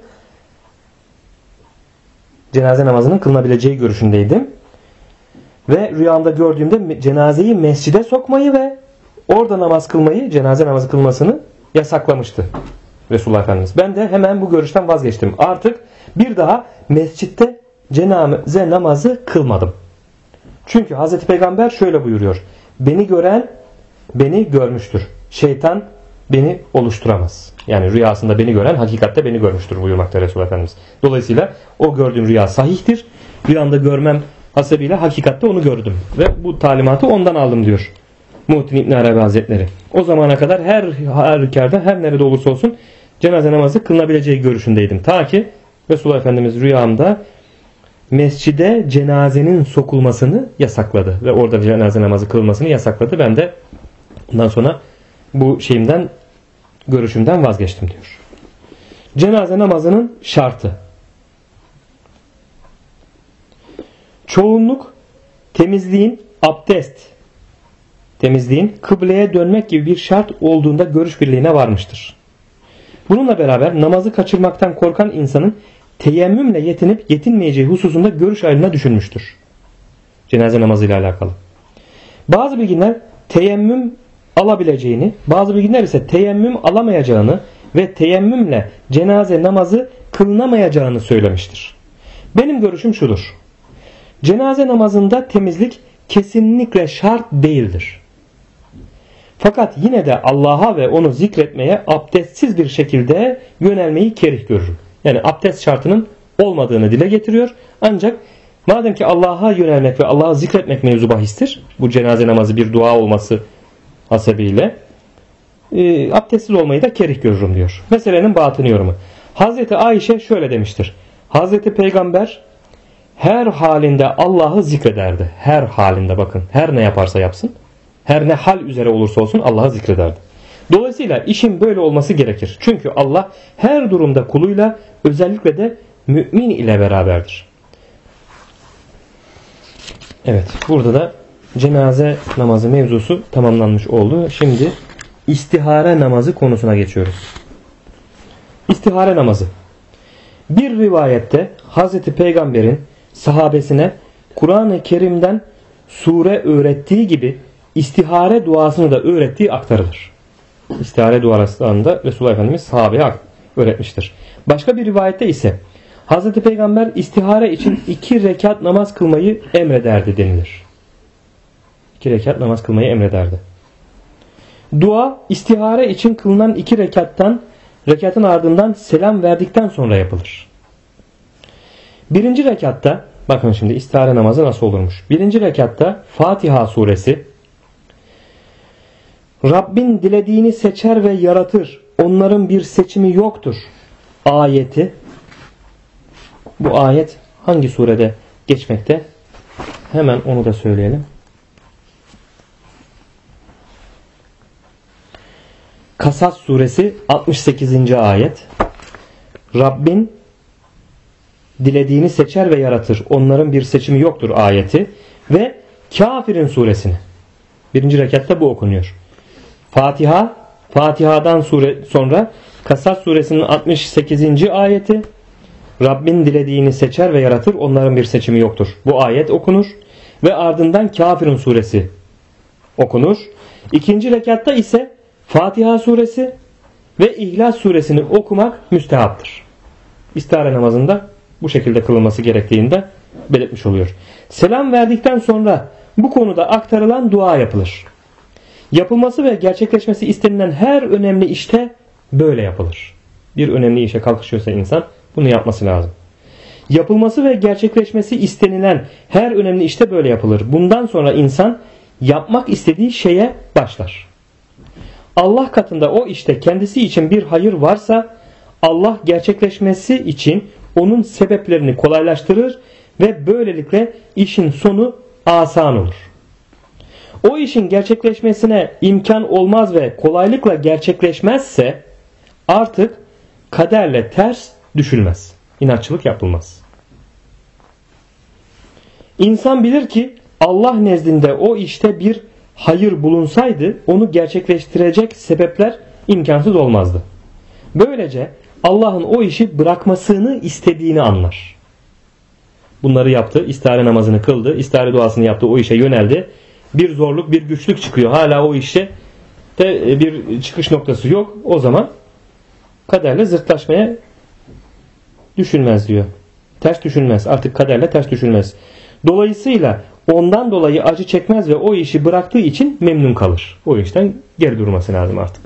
Speaker 1: cenaze namazının kılınabileceği görüşündeydim. Ve rüyamda gördüğümde cenazeyi mescide sokmayı ve orada namaz kılmayı, cenaze namazı kılmasını yasaklamıştı Resulullah Efendimiz. Ben de hemen bu görüşten vazgeçtim. Artık bir daha mescitte cenaze namazı kılmadım. Çünkü Hazreti Peygamber şöyle buyuruyor. Beni gören beni görmüştür. Şeytan beni oluşturamaz. Yani rüyasında beni gören hakikatte beni görmüştür buyurmakta Resulullah Efendimiz. Dolayısıyla o gördüğüm rüya sahihtir. Rüyamda görmem hasebiyle hakikatte onu gördüm. Ve bu talimatı ondan aldım diyor Muhittin İbn Arabi Hazretleri. O zamana kadar her halükarda her nerede olursa olsun cenaze namazı kılınabileceği görüşündeydim. Ta ki Resulullah Efendimiz rüyamda mescide cenazenin sokulmasını yasakladı. Ve orada cenaze namazı kılmasını yasakladı. Ben de ondan sonra bu görüşümden vazgeçtim diyor. Cenaze namazının şartı. Çoğunluk temizliğin kıbleye dönmek gibi bir şart olduğunda görüş birliğine varmıştır. Bununla beraber namazı kaçırmaktan korkan insanın teyemmümle yetinip yetinmeyeceği hususunda görüş ayrılığına düşünmüştür. Cenaze namazıyla alakalı. Bazı bilginler teyemmüm alabileceğini, bazı bilginler ise teyemmüm alamayacağını ve teyemmümle cenaze namazı kılınamayacağını söylemiştir. Benim görüşüm şudur. Cenaze namazında temizlik kesinlikle şart değildir. Fakat yine de Allah'a ve onu zikretmeye abdestsiz bir şekilde yönelmeyi kerih görürüm. Yani abdest şartının olmadığını dile getiriyor. Ancak madem ki Allah'a yönelmek ve Allah'ı zikretmek mevzu bahistir, bu cenaze namazı bir dua olması hasebiyle abdestsiz olmayı da kerih görürüm diyor. Meselenin batını yorumu. Hazreti Ayşe şöyle demiştir. Hazreti Peygamber her halinde Allah'ı zikrederdi. Her halinde bakın. Her ne yaparsa yapsın. Her ne hal üzere olursa olsun Allah'ı zikrederdi. Dolayısıyla işin böyle olması gerekir. Çünkü Allah her durumda kuluyla özellikle de mümin ile beraberdir. Evet. Burada da cenaze namazı mevzusu tamamlanmış oldu. Şimdi istihare namazı konusuna geçiyoruz. İstihare namazı. Bir rivayette Hazreti Peygamber'in sahabesine Kur'an-ı Kerim'den sure öğrettiği gibi istihare duasını da öğrettiği aktarılır. İstihare duasını da Resulullah Efendimiz sahabeye öğretmiştir. Başka bir rivayette ise Hazreti Peygamber istihare için 2 rekat namaz kılmayı emrederdi denilir. 2 rekat namaz kılmayı emrederdi. Dua istihare için kılınan 2 rekatın ardından selam verdikten sonra yapılır. 1. rekatta bakın şimdi istihare namazı nasıl olurmuş. 1. rekatta Fatiha suresi, Rabbin dilediğini seçer ve yaratır. Onların bir seçimi yoktur ayeti. Bu ayet hangi surede geçmekte? Hemen onu da söyleyelim. Kasas suresi 68. ayet. Rabbin dilediğini seçer ve yaratır. Onların bir seçimi yoktur ayeti. Ve Kafirin suresini. 1. rekatta bu okunuyor. Fatiha'dan sonra Kasas suresinin 68. ayeti. Rabbin dilediğini seçer ve yaratır. Onların bir seçimi yoktur. Bu ayet okunur ve ardından Kafirun suresi okunur. İkinci rekatta ise Fatiha suresi ve İhlas suresini okumak müstehaptır. İstihare namazında bu şekilde kılınması gerektiğini de belirtmiş oluyor. Selam verdikten sonra bu konuda aktarılan dua yapılır. Yapılması ve gerçekleşmesi istenilen her önemli işte böyle yapılır. Bir önemli işe kalkışıyorsa insan bunu yapması lazım. Yapılması ve gerçekleşmesi istenilen her önemli işte böyle yapılır. Bundan sonra insan yapmak istediği şeye başlar. Allah katında o işte kendisi için bir hayır varsa Allah gerçekleşmesi için onun sebeplerini kolaylaştırır ve böylelikle işin sonu asan olur. O işin gerçekleşmesine imkan olmaz ve kolaylıkla gerçekleşmezse artık kaderle ters düşülmez. İnatçılık yapılmaz. İnsan bilir ki Allah nezdinde o işte bir hayır bulunsaydı onu gerçekleştirecek sebepler imkansız olmazdı. Böylece Allah'ın o işi bırakmasını istediğini anlar. Bunları yaptı, istihare namazını kıldı, istihare duasını yaptı, o işe yöneldi. Bir zorluk, bir güçlük çıkıyor. Hala o işte de bir çıkış noktası yok. O zaman kaderle zıtlaşmaya düşünmez diyor. Ters düşünmez. Artık kaderle ters düşünmez. Dolayısıyla ondan dolayı acı çekmez ve o işi bıraktığı için memnun kalır. O işten geri durması lazım artık.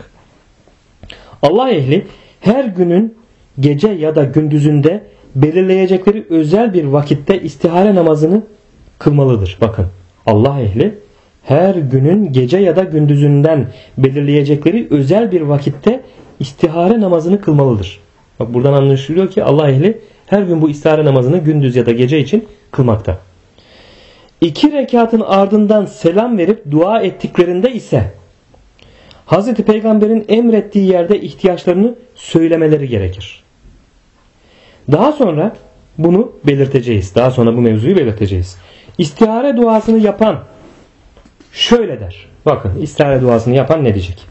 Speaker 1: Allah ehli her günün gece ya da gündüzünde belirleyecekleri özel bir vakitte istihare namazını kılmalıdır. Bakın, Allah ehli her günün gece ya da gündüzünden belirleyecekleri özel bir vakitte istihare namazını kılmalıdır. Bak, buradan anlaşılıyor ki Allah ehli her gün bu istihare namazını gündüz ya da gece için kılmakta. 2 rekatın ardından selam verip dua ettiklerinde ise Hz. Peygamber'in emrettiği yerde ihtiyaçlarını söylemeleri gerekir. Daha sonra bunu belirteceğiz. Daha sonra bu mevzuyu belirteceğiz. İstihare duasını yapan şöyle der. Bakın, istihare duasını yapan ne diyecek?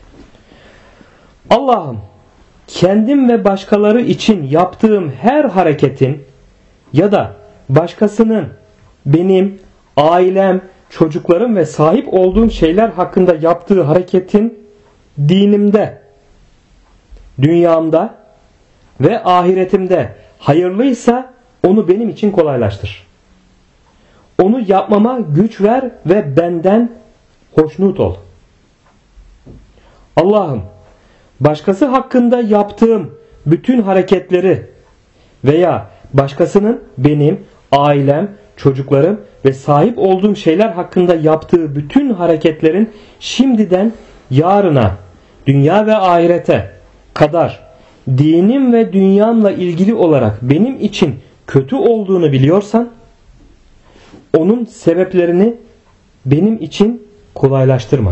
Speaker 1: Allah'ım, kendim ve başkaları için yaptığım her hareketin ya da başkasının benim, ailem, çocuklarım ve sahip olduğum şeyler hakkında yaptığı hareketin dinimde, dünyamda ve ahiretimde hayırlıysa onu benim için kolaylaştır. Onu yapmama güç ver ve benden hoşnut ol. Allah'ım, başkası hakkında yaptığım bütün hareketleri veya başkasının benim, ailem, çocuklarım ve sahip olduğum şeyler hakkında yaptığı bütün hareketlerin şimdiden yarına, dünya ve ahirete kadar dinim ve dünyamla ilgili olarak benim için kötü olduğunu biliyorsan onun sebeplerini benim için kolaylaştırma.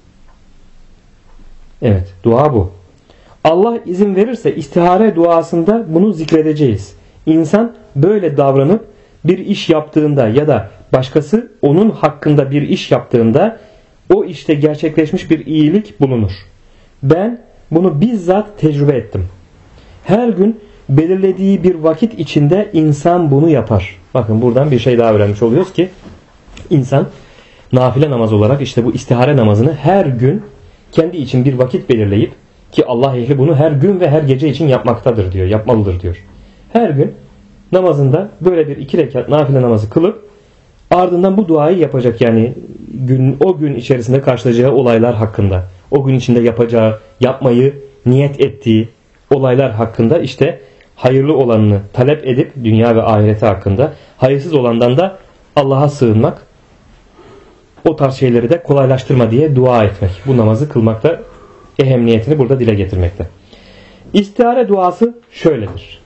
Speaker 1: Evet, dua bu. Allah izin verirse istihare duasında bunu zikredeceğiz. İnsan böyle davranıp bir iş yaptığında ya da başkası onun hakkında bir iş yaptığında o işte gerçekleşmiş bir iyilik bulunur. Ben bunu bizzat tecrübe ettim. Her gün belirlediği bir vakit içinde insan bunu yapar. Bakın, buradan bir şey daha öğrenmiş oluyoruz ki insan nafile namaz olarak işte bu istihare namazını her gün kendi için bir vakit belirleyip, ki Allah ehli bunu her gün ve her gece için yapmaktadır diyor, yapmalıdır diyor. Her gün namazında böyle bir 2 rekat nafile namazı kılıp ardından bu duayı yapacak. Yani o gün içerisinde karşılayacağı olaylar hakkında, o gün içinde yapmayı niyet ettiği olaylar hakkında işte hayırlı olanını talep edip dünya ve ahireti hakkında, hayırsız olandan da Allah'a sığınmak, o tarz şeyleri de kolaylaştırma diye dua etmek. Bu namazı kılmakta ehemmiyetini burada dile getirmekte. İstihare duası şöyledir.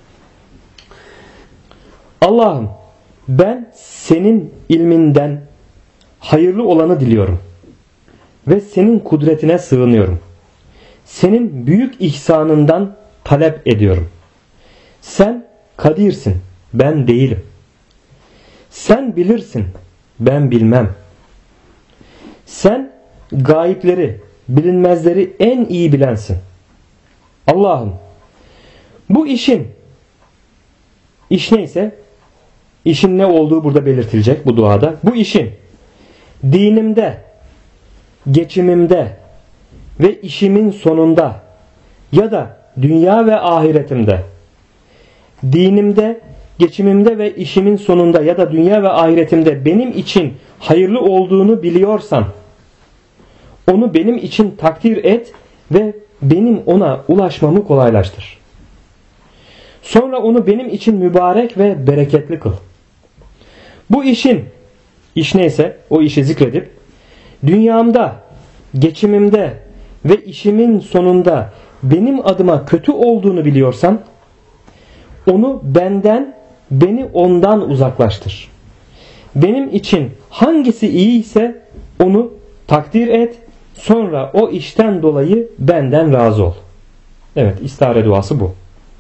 Speaker 1: Allah'ım, ben senin ilminden hayırlı olanı diliyorum ve senin kudretine sığınıyorum. Senin büyük ihsanından talep ediyorum. Sen kadirsin, ben değilim. Sen bilirsin, ben bilmem. Sen gayipleri, bilinmezleri en iyi bilensin. Allah'ım, bu işin İş neyse, işin ne olduğu burada belirtilecek bu duada. Bu işin dinimde, geçimimde ve işimin sonunda ya da dünya ve ahiretimde, dinimde, geçimimde ve işimin sonunda ya da dünya ve ahiretimde benim için hayırlı olduğunu biliyorsan, onu benim için takdir et ve benim ona ulaşmamı kolaylaştır. Sonra onu benim için mübarek ve bereketli kıl. Bu iş neyse o işi zikredip, dünyamda, geçimimde ve işimin sonunda benim adıma kötü olduğunu biliyorsan, onu benden, beni ondan uzaklaştır. Benim için hangisi iyiyse onu takdir et, sonra o işten dolayı benden razı ol. Evet, istihare duası bu.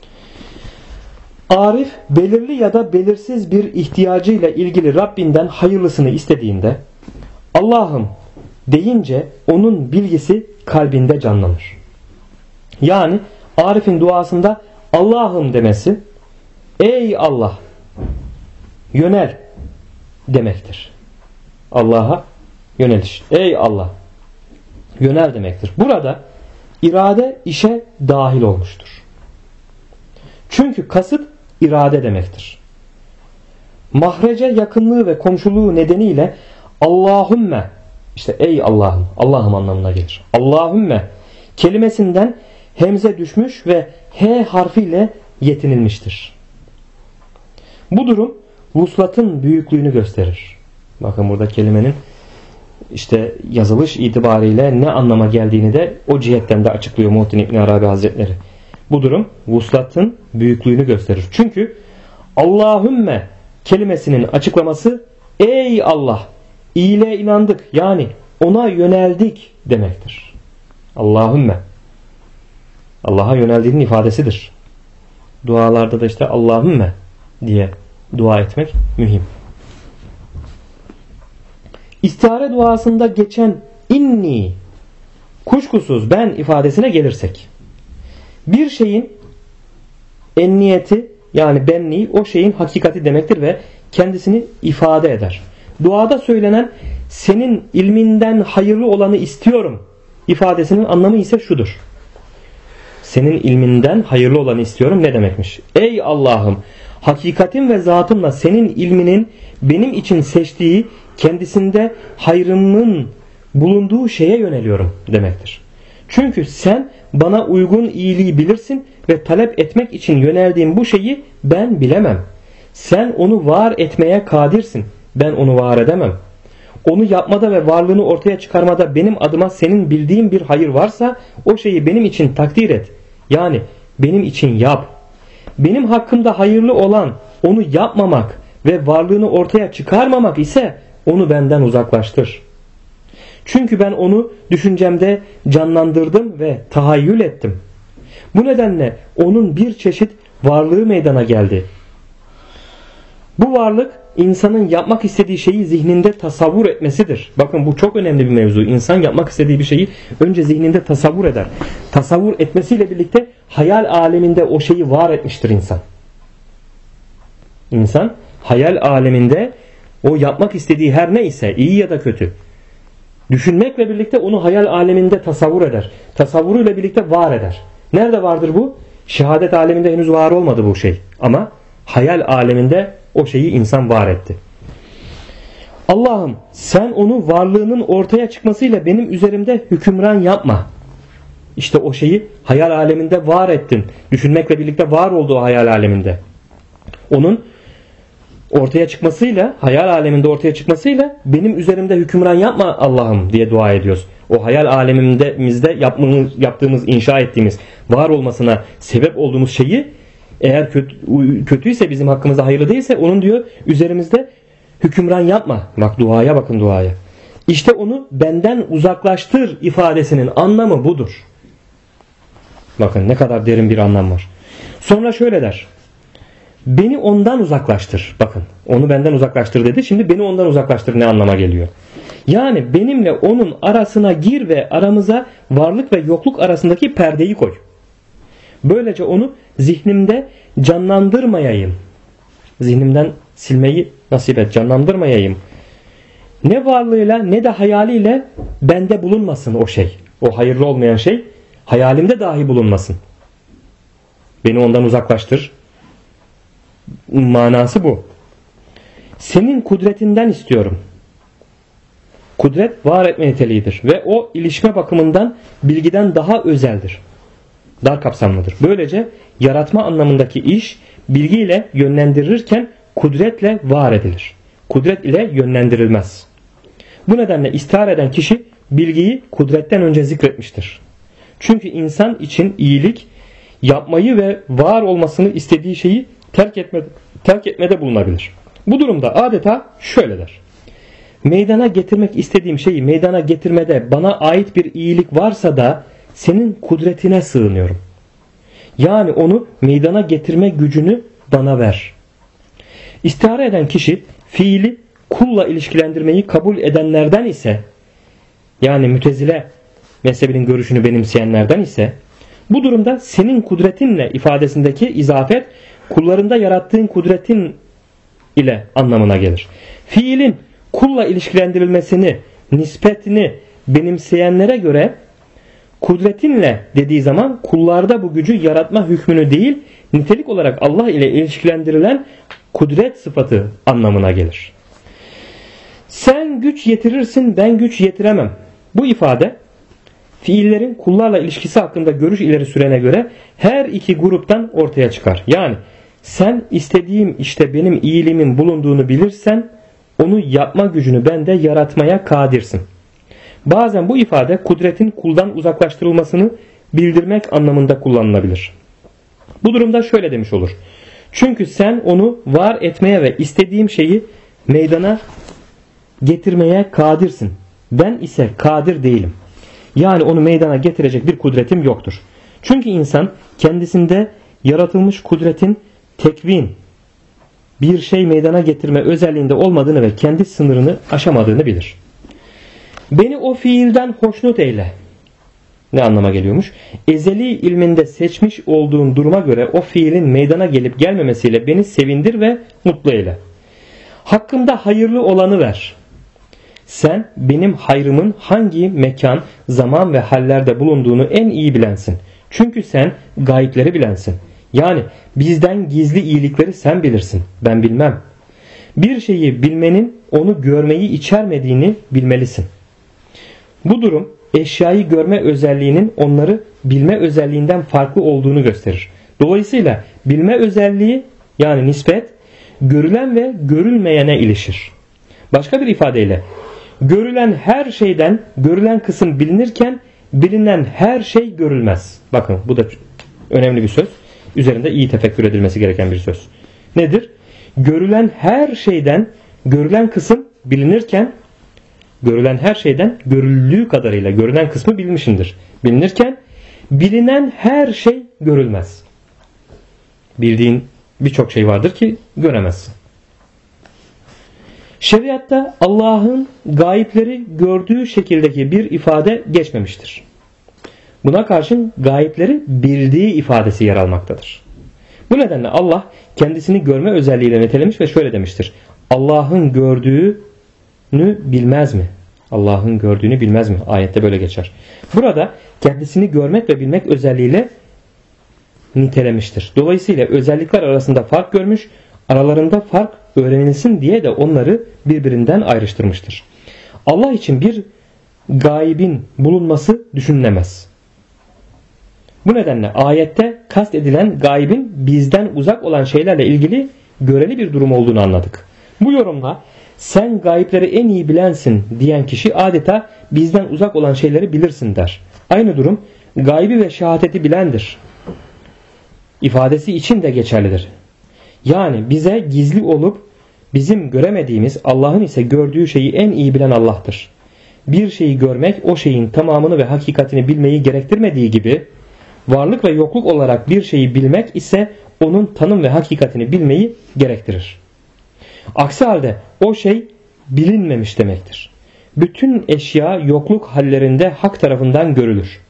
Speaker 1: Arif belirli ya da belirsiz bir ihtiyacıyla ilgili Rabbinden hayırlısını istediğinde Allah'ım deyince onun bilgisi kalbinde canlanır. Yani Arif'in duasında Allah'ım demesi, ey Allah yönel demektir. Allah'a yöneliş. Ey Allah yönel demektir. Burada irade işe dahil olmuştur. Çünkü kasıt irade demektir. Mahrece yakınlığı ve komşuluğu nedeniyle Allahümme, işte ey Allah'ım, Allah'ım anlamına gelir. Allahümme kelimesinden hemze düşmüş ve H harfiyle yetinilmiştir. Bu durum vuslatın büyüklüğünü gösterir. Bakın burada kelimenin işte yazılış itibariyle ne anlama geldiğini de o cihetten de açıklıyor Muhittin İbn Arabi Hazretleri. Bu durum vuslatın büyüklüğünü gösterir. Çünkü Allahümme kelimesinin açıklaması ey Allah, iyiliğe inandık yani ona yöneldik demektir. Allahümme, Allah'a yöneldiğinin ifadesidir. Dualarda da işte Allahümme diye dua etmek mühim. İstihare duasında geçen inni, kuşkusuz ben ifadesine gelirsek, bir şeyin enniyeti yani benliği o şeyin hakikati demektir ve kendisini ifade eder. Duada söylenen senin ilminden hayırlı olanı istiyorum ifadesinin anlamı ise şudur. Senin ilminden hayırlı olanı istiyorum ne demekmiş? Ey Allah'ım, hakikatim ve zatımla senin ilminin benim için seçtiği kendisinde hayrımın bulunduğu şeye yöneliyorum demektir. Çünkü sen bana uygun iyiliği bilirsin ve talep etmek için yöneldiğim bu şeyi ben bilemem. Sen onu var etmeye kadirsin. Ben onu var edemem. Onu yapmada ve varlığını ortaya çıkarmada benim adıma senin bildiğin bir hayır varsa o şeyi benim için takdir et. Yani benim için yap. Benim hakkımda hayırlı olan onu yapmamak ve varlığını ortaya çıkarmamak ise onu benden uzaklaştır. Çünkü ben onu düşüncemde canlandırdım ve tahayyül ettim. Bu nedenle onun bir çeşit varlığı meydana geldi. Bu varlık insanın yapmak istediği şeyi zihninde tasavvur etmesidir. Bakın bu çok önemli bir mevzu. İnsan yapmak istediği bir şeyi önce zihninde tasavvur eder. Tasavvur etmesiyle birlikte hayal aleminde o şeyi var etmiştir insan. İnsan hayal aleminde o yapmak istediği her ne ise iyi ya da kötü düşünmekle birlikte onu hayal aleminde tasavvur eder. Tasavvuruyla birlikte var eder. Nerede vardır bu? Şehadet aleminde henüz var olmadı bu şey. Ama hayal aleminde o şeyi insan var etti. Allah'ım sen onu varlığının ortaya çıkmasıyla benim üzerimde hükümran yapma. İşte o şeyi hayal aleminde var ettin. Düşünmekle birlikte var olduğu hayal aleminde. Onun ortaya çıkmasıyla, hayal aleminde ortaya çıkmasıyla benim üzerimde hükümran yapma Allah'ım diye dua ediyoruz. O hayal alemimizde yaptığımız, inşa ettiğimiz, var olmasına sebep olduğumuz şeyi eğer kötüyse, bizim hakkımızda hayırlı değilse onun diyor üzerimizde hükümran yapma. Bak duaya, bakın duaya. İşte onu benden uzaklaştır ifadesinin anlamı budur. Bakın ne kadar derin bir anlam var. Sonra şöyle der. Beni ondan uzaklaştır. Bakın onu benden uzaklaştır dedi. Şimdi beni ondan uzaklaştır ne anlama geliyor? Yani benimle onun arasına gir ve aramıza varlık ve yokluk arasındaki perdeyi koy. Böylece onu zihnimde canlandırmayayım. zihnimden silmeyi nasip et, canlandırmayayım. Ne varlığıyla ne de hayaliyle bende bulunmasın o şey. O hayırlı olmayan şey hayalimde dahi bulunmasın. Beni ondan uzaklaştır. Manası bu. Senin kudretinden istiyorum. Kudret var etme niteliğidir ve o ilişme bakımından bilgiden daha özeldir. Dar kapsamlıdır. Böylece yaratma anlamındaki iş bilgiyle yönlendirilirken kudretle var edilir. Kudret ile yönlendirilmez. Bu nedenle istihar eden kişi bilgiyi kudretten önce zikretmiştir. Çünkü insan için iyilik yapmayı ve var olmasını istediği şeyi terk etmede bulunabilir. Bu durumda adeta şöyle der. Meydana getirmek istediğim şeyi meydana getirmede bana ait bir iyilik varsa da senin kudretine sığınıyorum. Yani onu meydana getirme gücünü bana ver. İstihare eden kişi fiili kulla ilişkilendirmeyi kabul edenlerden ise, yani Mütezile mezhebinin görüşünü benimseyenlerden ise, bu durumda senin kudretinle ifadesindeki izafet kullarında yarattığın kudretin ile anlamına gelir. Fiilin kulla ilişkilendirilmesini, nispetini benimseyenlere göre kudretinle dediği zaman kullarda bu gücü yaratma hükmünü değil, nitelik olarak Allah ile ilişkilendirilen kudret sıfatı anlamına gelir. Sen güç yetirirsin, ben güç yetiremem. Bu ifade fiillerin kullarla ilişkisi hakkında görüş ileri sürene göre her iki gruptan ortaya çıkar. Yani sen istediğim işte benim iyiliğimin bulunduğunu bilirsen onu yapma gücünü bende yaratmaya kadirsin. Bazen bu ifade kudretin kuldan uzaklaştırılmasını bildirmek anlamında kullanılabilir. Bu durumda şöyle demiş olur. Çünkü sen onu var etmeye ve istediğim şeyi meydana getirmeye kadirsin. Ben ise kadir değilim. Yani onu meydana getirecek bir kudretim yoktur. Çünkü insan kendisinde yaratılmış kudretin tekvin, bir şey meydana getirme özelliğinde olmadığını ve kendi sınırını aşamadığını bilir. Beni o fiilden hoşnut eyle. Ne anlama geliyormuş? Ezeli ilminde seçmiş olduğun duruma göre o fiilin meydana gelip gelmemesiyle beni sevindir ve mutlu eyle. Hakkımda hayırlı olanı ver. Sen benim hayrımın hangi mekan, zaman ve hallerde bulunduğunu en iyi bilensin. Çünkü sen gayipleri bilensin. Yani bizden gizli iyilikleri sen bilirsin. Ben bilmem. Bir şeyi bilmenin onu görmeyi içermediğini bilmelisin. Bu durum eşyayı görme özelliğinin onları bilme özelliğinden farklı olduğunu gösterir. Dolayısıyla bilme özelliği yani nispet görülen ve görülmeyene ilişir. Başka bir ifadeyle görülen her şeyden görülen kısım bilinirken bilinen her şey görülmez. Bakın bu da önemli bir söz. Üzerinde iyi tefekkür edilmesi gereken bir söz. Nedir? Görülen her şeyden görülen kısım bilinirken görülen her şeyden görüldüğü kadarıyla görünen kısmı bilmişindir. Bilinirken bilinen her şey görülmez. Bildiğin birçok şey vardır ki göremezsin. Şeriatta Allah'ın gayipleri gördüğü şekildeki bir ifade geçmemiştir. Buna karşın gayipleri bildiği ifadesi yer almaktadır. Bu nedenle Allah kendisini görme özelliğiyle nitelemiş ve şöyle demiştir. Allah'ın gördüğünü bilmez mi? Allah'ın gördüğünü bilmez mi? Ayette böyle geçer. Burada kendisini görmek ve bilmek özelliğiyle nitelemiştir. Dolayısıyla özellikler arasında fark görmüş, aralarında fark öğrenilsin diye de onları birbirinden ayrıştırmıştır. Allah için bir gaibin bulunması düşünülemez. Bu nedenle ayette kast edilen gaibin bizden uzak olan şeylerle ilgili göreli bir durum olduğunu anladık. Bu yorumla sen gayipleri en iyi bilensin diyen kişi adeta bizden uzak olan şeyleri bilirsin der. Aynı durum gaybi ve şehadeti bilendir ifadesi için de geçerlidir. Yani bize gizli olup bizim göremediğimiz Allah'ın ise gördüğü şeyi en iyi bilen Allah'tır. Bir şeyi görmek o şeyin tamamını ve hakikatini bilmeyi gerektirmediği gibi varlık ve yokluk olarak bir şeyi bilmek ise onun tanım ve hakikatini bilmeyi gerektirir. Aksi halde o şey bilinmemiş demektir. Bütün eşya yokluk hallerinde hak tarafından görülür.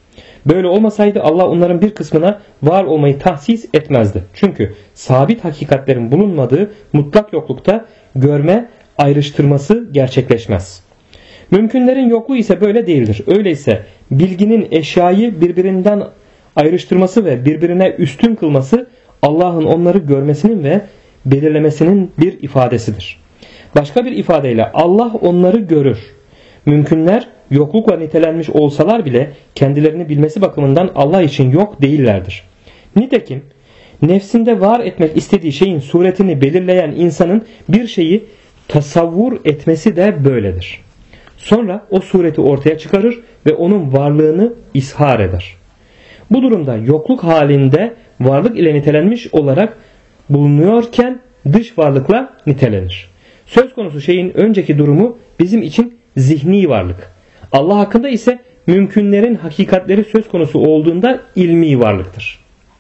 Speaker 1: Böyle olmasaydı Allah onların bir kısmına var olmayı tahsis etmezdi. Çünkü sabit hakikatlerin bulunmadığı mutlak yoklukta görme ayrıştırması gerçekleşmez. Mümkünlerin yokluğu ise böyle değildir. Öyleyse bilginin eşyayı birbirinden ayrıştırması ve birbirine üstün kılması Allah'ın onları görmesinin ve belirlemesinin bir ifadesidir. Başka bir ifadeyle Allah onları görür. Mümkünler yoklukla nitelenmiş olsalar bile kendilerini bilmesi bakımından Allah için yok değillerdir. Nitekim nefsinde var etmek istediği şeyin suretini belirleyen insanın bir şeyi tasavvur etmesi de böyledir. Sonra o sureti ortaya çıkarır ve onun varlığını ishar eder. Bu durumda yokluk halinde varlık ile nitelenmiş olarak bulunuyorken dış varlıkla nitelenir. Söz konusu şeyin önceki durumu bizim için zihni varlık. Allah hakkında ise mümkünlerin hakikatleri söz konusu olduğunda ilmi varlıktır.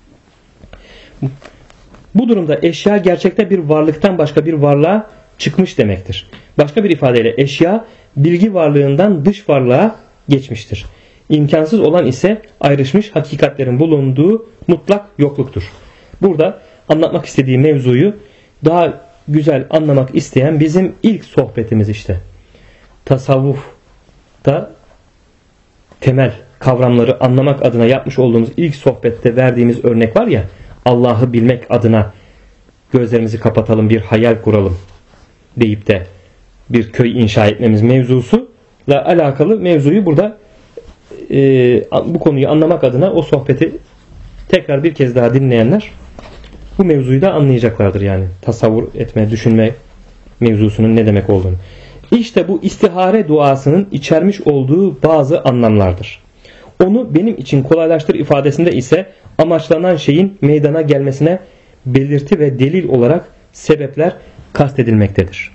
Speaker 1: Bu durumda eşya gerçekte bir varlıktan başka bir varlığa çıkmış demektir. Başka bir ifadeyle eşya bilgi varlığından dış varlığa geçmiştir. İmkansız olan ise ayrışmış hakikatlerin bulunduğu mutlak yokluktur. Burada anlatmak istediği mevzuyu daha güzel anlamak isteyen bizim ilk sohbetimiz işte. Tasavvufta temel kavramları anlamak adına yapmış olduğumuz ilk sohbette verdiğimiz örnek var ya, Allah'ı bilmek adına gözlerimizi kapatalım, bir hayal kuralım deyip de bir köy inşa etmemiz mevzusuyla alakalı mevzuyu burada bu konuyu anlamak adına o sohbeti tekrar bir kez daha dinleyenler bu mevzuyu da anlayacaklardır, yani tasavvur etme, düşünme mevzusunun ne demek olduğunu. İşte bu istihare duasının içermiş olduğu bazı anlamlardır. Onu benim için kolaylaştır ifadesinde ise amaçlanan şeyin meydana gelmesine belirti ve delil olarak sebepler kastedilmektedir.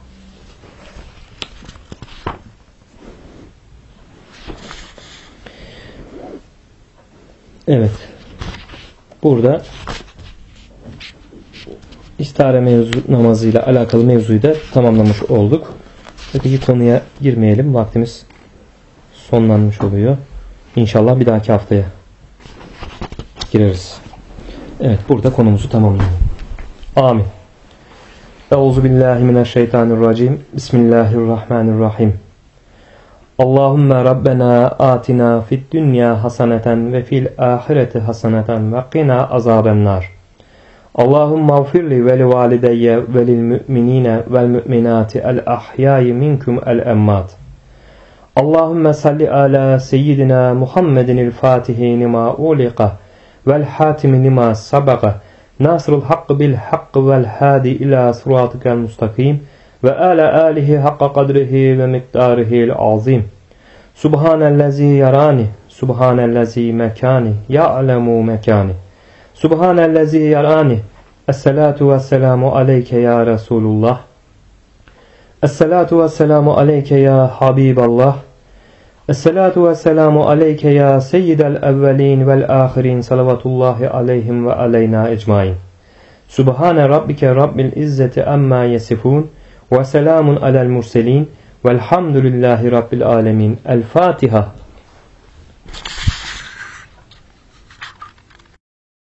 Speaker 1: Evet. Burada istihare namazıyla alakalı mevzuyu da tamamlamış olduk. Öteki konuya girmeyelim. Vaktimiz sonlanmış oluyor. İnşallah bir dahaki haftaya gireriz. Evet, burada konumuzu tamamlayalım. Amin. Euzubillahimineşşeytanirracim. Bismillahirrahmanirrahim. Allahümme Rabbena atina fid dünya haseneten ve fil ahireti haseneten ve qina azabennar. Allahümme mağfirli ve li valideyye ve lil müminine vel müminati el ahyai minkum el emmat. Allahümme salli ala seyyidina Muhammedin il fatihi lima uliqa vel hatimi lima sabaqa nasrul hakkı bil hakkı vel hadi ila sıratikel mustakim ve ala alihi hakka kadrihi ve miktarihil azim. Subhanellezi yarani, subhanellezi mekani, ya'lemu mekani. Subhanellezi yarani. Esselatu vesselamu aleyke ya Resulullah. Esselatu vesselamu aleyke ya Habiballah. Esselatu vesselamu aleyke ya seyyidel evvelin vel ahirin salavatullahi aleyhim ve aleyna ecmain. Subhane rabbike rabbil izzeti amma yesifun ve selamun alel murselin velhamdülillahi rabbil alemin. El Fatiha.